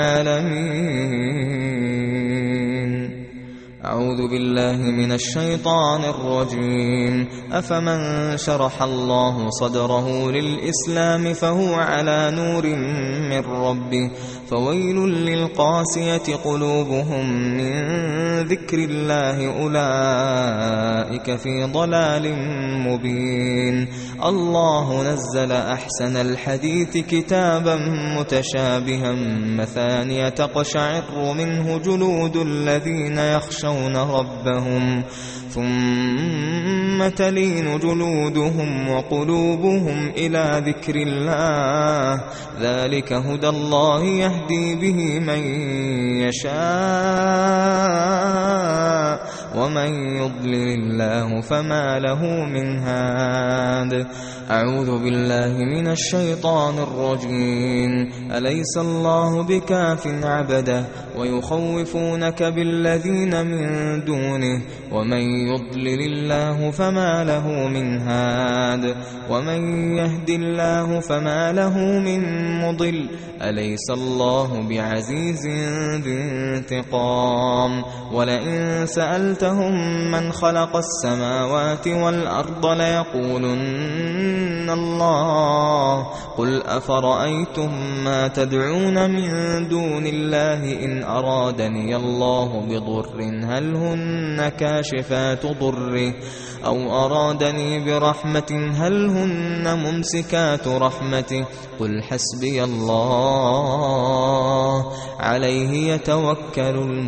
Speaker 2: العالمين أعوذ بالله من الشيطان الرجيم أفمن شرح الله صدره للإسلام فهو على نور من ربه فويل للقاسية قلوبهم من ذكر الله أولئك في ضلال مبين الله نزل أحسن الحديث كتابا متشابها مثانية تقشعر منه جلود الذين يخشون ربهم ثم تلين جلودهم وقلوبهم إلى ذكر الله ذلك هدى الله يهدي به من يشاء ومن يضلل الله فما له من هاد أعوذ بالله من الشيطان الرجيم أليس الله بكاف عبده ويخوفونك بالذين من دونه ومن يضلل الله فما له من هاد ومن يهد الله فما له من مضل أليس الله بعزيز ذي انتقام ولئن سألتهم من خلق السماوات والأرض ليقولن الله قل أفرأيتم ما تدعون من دون الله إن أرادني الله بضر هل هن كاشفات ضره أو أرادني برحمة هل هن ممسكات رحمته قل حسبي الله عليه يتوكل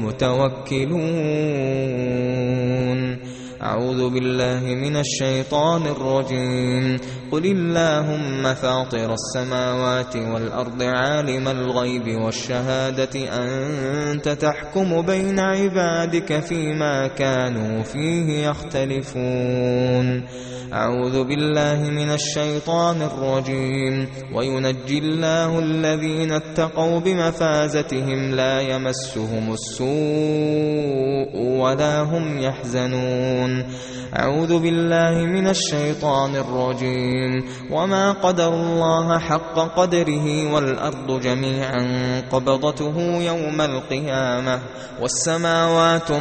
Speaker 2: المتوكلون أعوذ بالله من الشيطان الرجيم قل اللهم فاطر السماوات والأرض عالم الغيب والشهادة أنت تحكم بين عبادك فيما كانوا فيه يختلفون أعوذ بالله من الشيطان الرجيم وينجي الله الذين اتقوا بمفازتهم لا يمسهم السوء ولا هم يحزنون أعوذ بالله من الشيطان الرجيم وما قدر الله حق قدره والأرض جميعا قبضته يوم القيامة والسماوات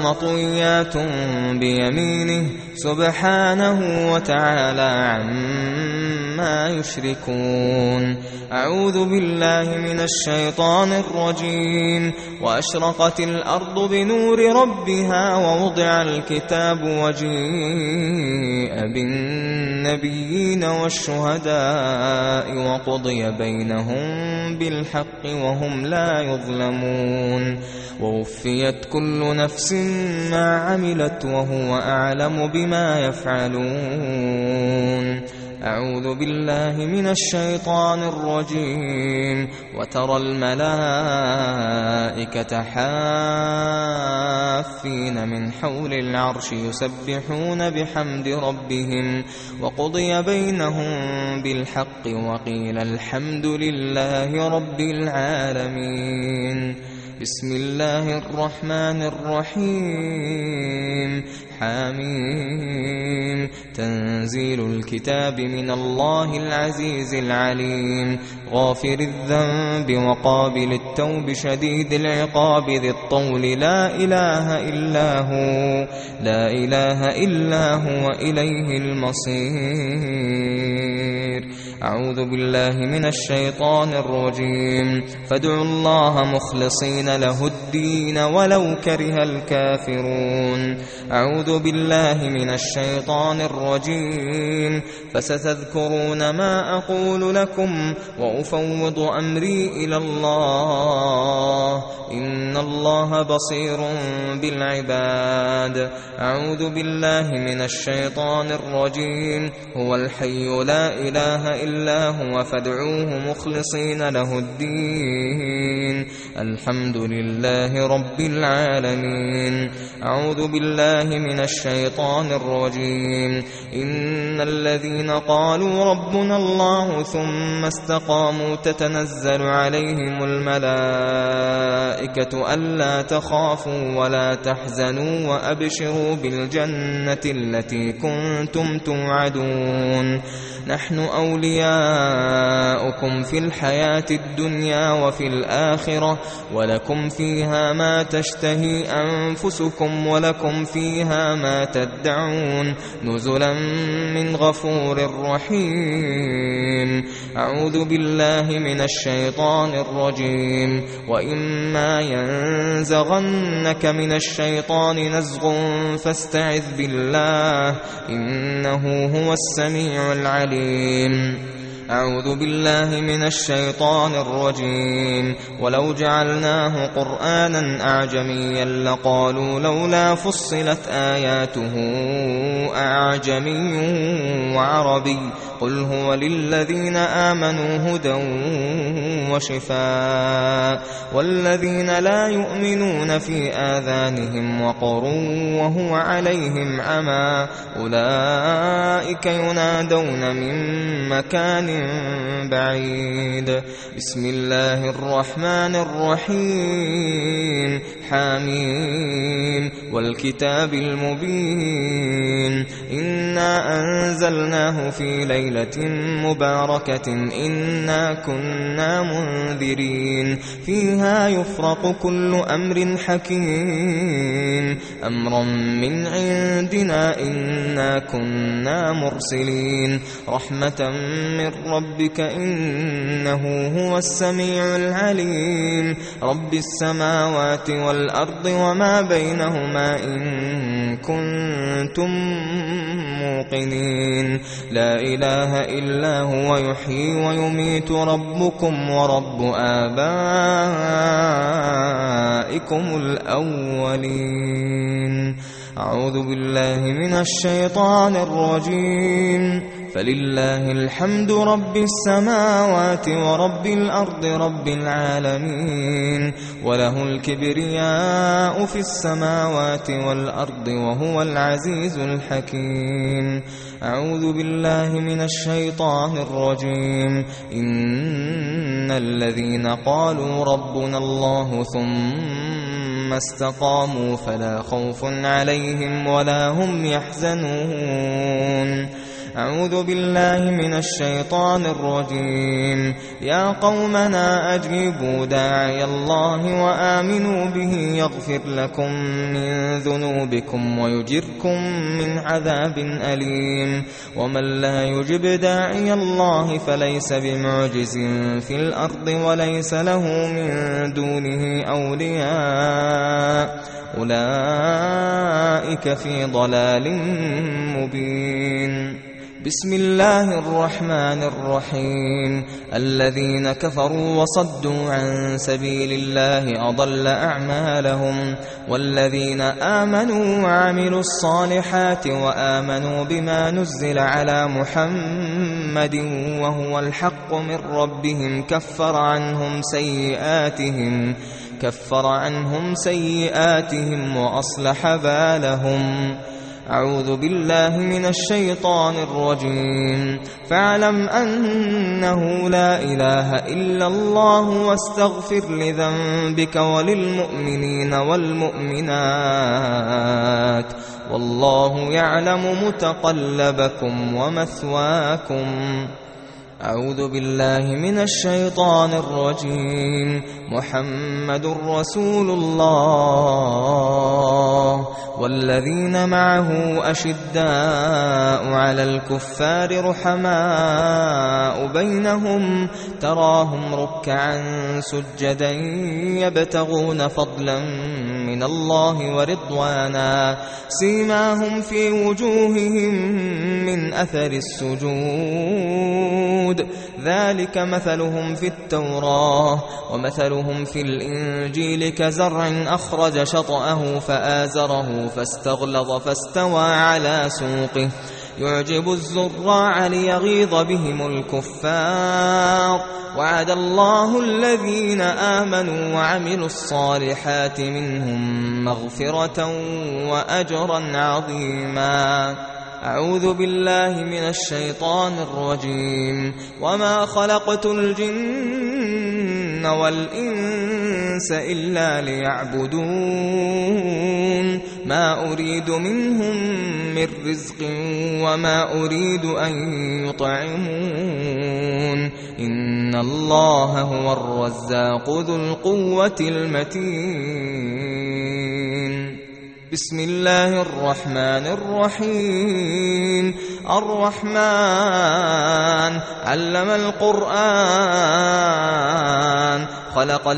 Speaker 2: مطويات بيمينه سبحانه وتعالى عما عما يشركون. أعوذ بالله من الشيطان الرجيم. وأشرقت الأرض بنور ربها ووضع الكتاب وجيء بالنبيين والشهداء وقضي بينهم بالحق وهم لا يظلمون. ووفيت كل نفس ما عملت وهو أعلم بما يفعلون. أعوذ بالله من الشيطان الرجيم. وترى الملائكة حافين من حول العرش يسبحون بحمد ربهم وقضي بينهم بالحق وقيل الحمد لله رب العالمين. بسم الله الرحمن الرحيم. حميم. تنزيل الكتاب من الله العزيز العليم. غافر الذنب وقابل التوب شديد العقاب ذي الطول لا إله إلا هو لا إله إلا هو إليه المصير. أعوذ بالله من الشيطان الرجيم. فادعوا الله مخلصين له الدين ولو كره الكافرون. أعوذ بالله من الشيطان الرجيم. فستذكرون ما أقول لكم وأفوض أمري إلى الله إن الله بصير بالعباد. أعوذ بالله من الشيطان الرجيم. هو الحي لا إله إلا هو فادعوه مخلصين له الدين الحمد لله رب العالمين. أعوذ بالله من الشيطان الرجيم. إن الذين قالوا ربنا الله ثم استقاموا تتنزل عليهم الملائكة ألا تخافوا ولا تحزنوا وأبشروا بالجنة التي كنتم توعدون. نحن أولياؤكم في الحياة الدنيا وفي الآخرة ولكم فيها ما تشتهي أنفسكم ولكم فيها ما تدعون نزلا من غفور رحيم. أعوذ بالله من الشيطان الرجيم. وإما ينزغنك من الشيطان نزغ فاستعذ بالله إنه هو السميع العليم. أعوذ بالله من الشيطان الرجيم. ولو جعلناه قرآنا أعجميا لقالوا لولا فصلت آياته أعجمي وعربي قل هو للذين آمنوا هدى وشفاء والذين لا يؤمنون في آذانهم وقر وهو عليهم عمى أولئك ينادون من مكان بعيد. بسم الله الرحمن الرحيم. حميم. والكتاب المبين. إنا أنزلناه في ليلة مباركة إنا كنا منذرين فيها يفرق كل أمر حكيم أمرا من عندنا إنا كنا مرسلين رحمة من ربك إنه هو السميع العليم. رب السماوات والأرض وما بينهما إن كنتم موقنين. لا إله إلا هو يحيي ويميت ربكم ورب آبائكم الأولين. أعوذ بالله من الشيطان الرجيم. فلله الحمد رب السماوات ورب الأرض رب العالمين وله الكبرياء في السماوات والأرض وهو العزيز الحكيم. أعوذ بالله من الشيطان الرجيم. إن الذين قالوا ربنا الله ثم استقاموا فلا خوف عليهم ولا هم يحزنون. أعوذ بالله من الشيطان الرجيم يا قومنا أجيبوا داعي الله وآمنوا به يغفر لكم من ذنوبكم ويجركم من عذاب أليم ومن لا يجب داعي الله فليس بمعجز في الأرض وليس له من دونه أولياء أولئك في ضلال مبين بسم الله الرحمن الرحيم الذين كفروا وصدوا عن سبيل الله أضل أعمالهم والذين آمنوا وعملوا الصالحات وآمنوا بما نزل على محمد وهو الحق من ربهم كفر عنهم سيئاتهم كفر عنهم سيئاتهم وأصلح بالهم أعوذ بالله من الشيطان الرجيم فاعلم أنه لا إله إلا الله واستغفر لذنبك وللمؤمنين والمؤمنات والله يعلم متقلبكم ومثواكم أعوذ بالله من الشيطان الرجيم محمد رسول الله والذين معه أشداء على الكفار رحماء بينهم تراهم ركعا سجدا يبتغون فضلا من الله ورضوانا سيماهم في وجوههم من أثر السجود ذلك مثلهم في التوراة ومثلهم في الإنجيل كزرع أخرج شطأه فآزره فاستغلظ فاستوى على سوقه يعجب الزراع ليغيظ بهم الكفار وعد الله الذين آمنوا وعملوا الصالحات منهم مغفرة وأجرا عظيما أعوذ بالله من الشيطان الرجيم وما خلقت الجن والإنس إلا ليعبدون ما أريد منهم من رزق وما أريد أن يطعمون إن الله هو الرزاق ذو القوة المتين بسم الله الرحمن الرحيم الرحمن علم القرآن خلق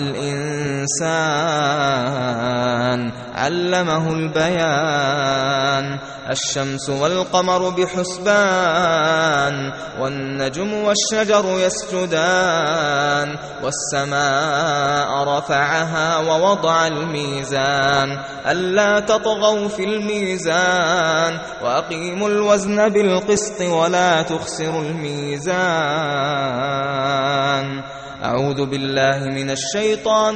Speaker 2: الإنسان علمه البيان الشمس والقمر بحسبان والنجم والشجر يسجدان والسماء رفعها ووضع الميزان ألا تطغوا في الميزان وأقيموا الوزن بالقسط ولا تخسروا الميزان أعوذ بالله من الشيطان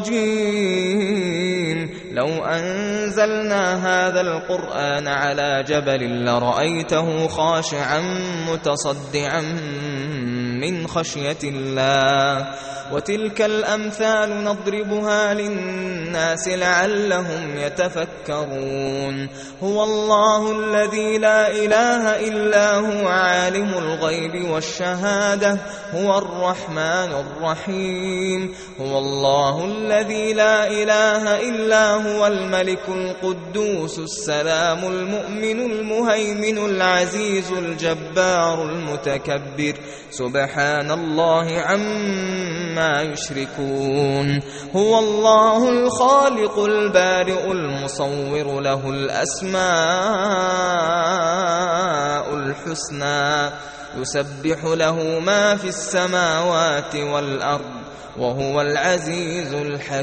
Speaker 2: الرجيم لو أنزلنا هذا القرآن على جبل لرأيته خاشعا متصدعا من خشية الله وتلك الأمثال نضربها للناس لعلهم يتفكرون هو الله الذي لا إله إلا هو عالم الغيب والشهادة هو الرحمن الرحيم هو الله الذي لا إله إلا هو الملك القدوس السلام المؤمن المهيمن العزيز الجبار المتكبر سبحان الله عما ما يشركون هو الله الخالق البارئ المصور له الأسماء الحسنى يسبح له ما في السماوات والأرض وهو العزيز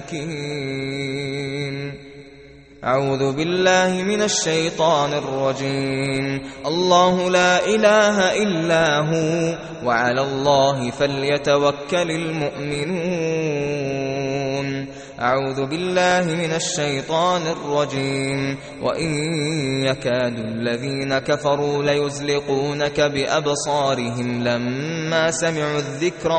Speaker 2: الحكيم أعوذ بالله من الشيطان الرجيم الله لا إله إلا هو وعلى الله فليتوكل المؤمنون أعوذ بالله من الشيطان الرجيم وإن يكاد الذين كفروا ليزلقونك بأبصارهم لما سمعوا الذكر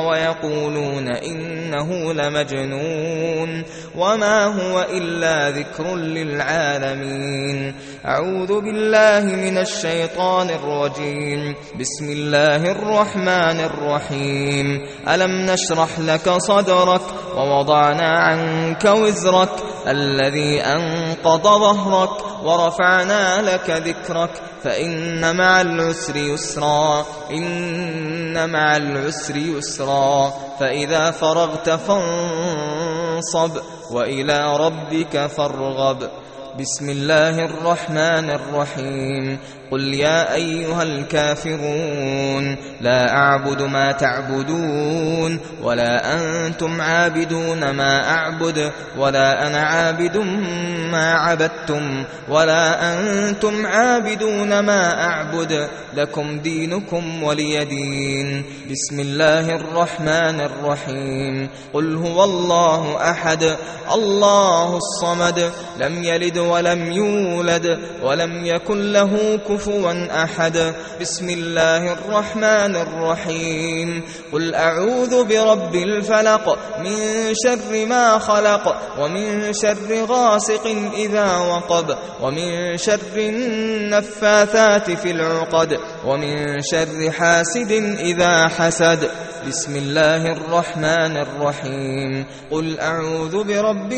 Speaker 2: ويقولون إنه لمجنون وما هو إلا ذكر للعالمين العالمين. أعوذ بالله من الشيطان الرجيم. بسم الله الرحمن الرحيم. ألم نشرح لك صدرك ووضعنا عنك وزرك الذي أنقض ظهرك ورفعنا لك ذكرك فإن مع العسر يسرا إن مع العسر يسرا فإذا فرغت فانصب وإلى ربك فارغب. بسم الله الرحمن الرحيم. قل يا أيها الكافرون لا أعبد ما تعبدون ولا أنتم عابدون ما أعبد ولا أنا عابد ما عبدتم ولا أنتم عابدون ما أعبد لكم دينكم ولي دين. بسم الله الرحمن الرحيم. قل هو الله أحد الله الصمد لم يلد ولم يولد ولم يكن له كفوا أحد. بسم الله الرحمن الرحيم. قل أعوذ برب الفلق من شر ما خلق ومن شر غاسق إذا وقب ومن شر النفاثات في العقد ومن شر حاسد إذا حسد. بسم الله الرحمن الرحيم. قل أعوذ برب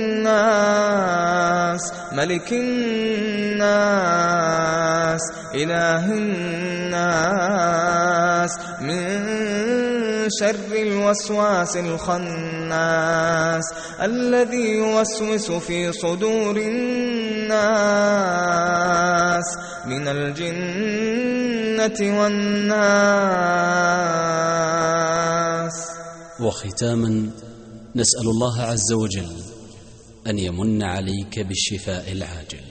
Speaker 2: الناس ملك الناس إله الناس من شر الوسواس الخناس الذي يوسوس في صدور الناس من الجنة والناس.
Speaker 1: وختاما نسأل الله عز وجل أن يمن عليك بالشفاء العاجل.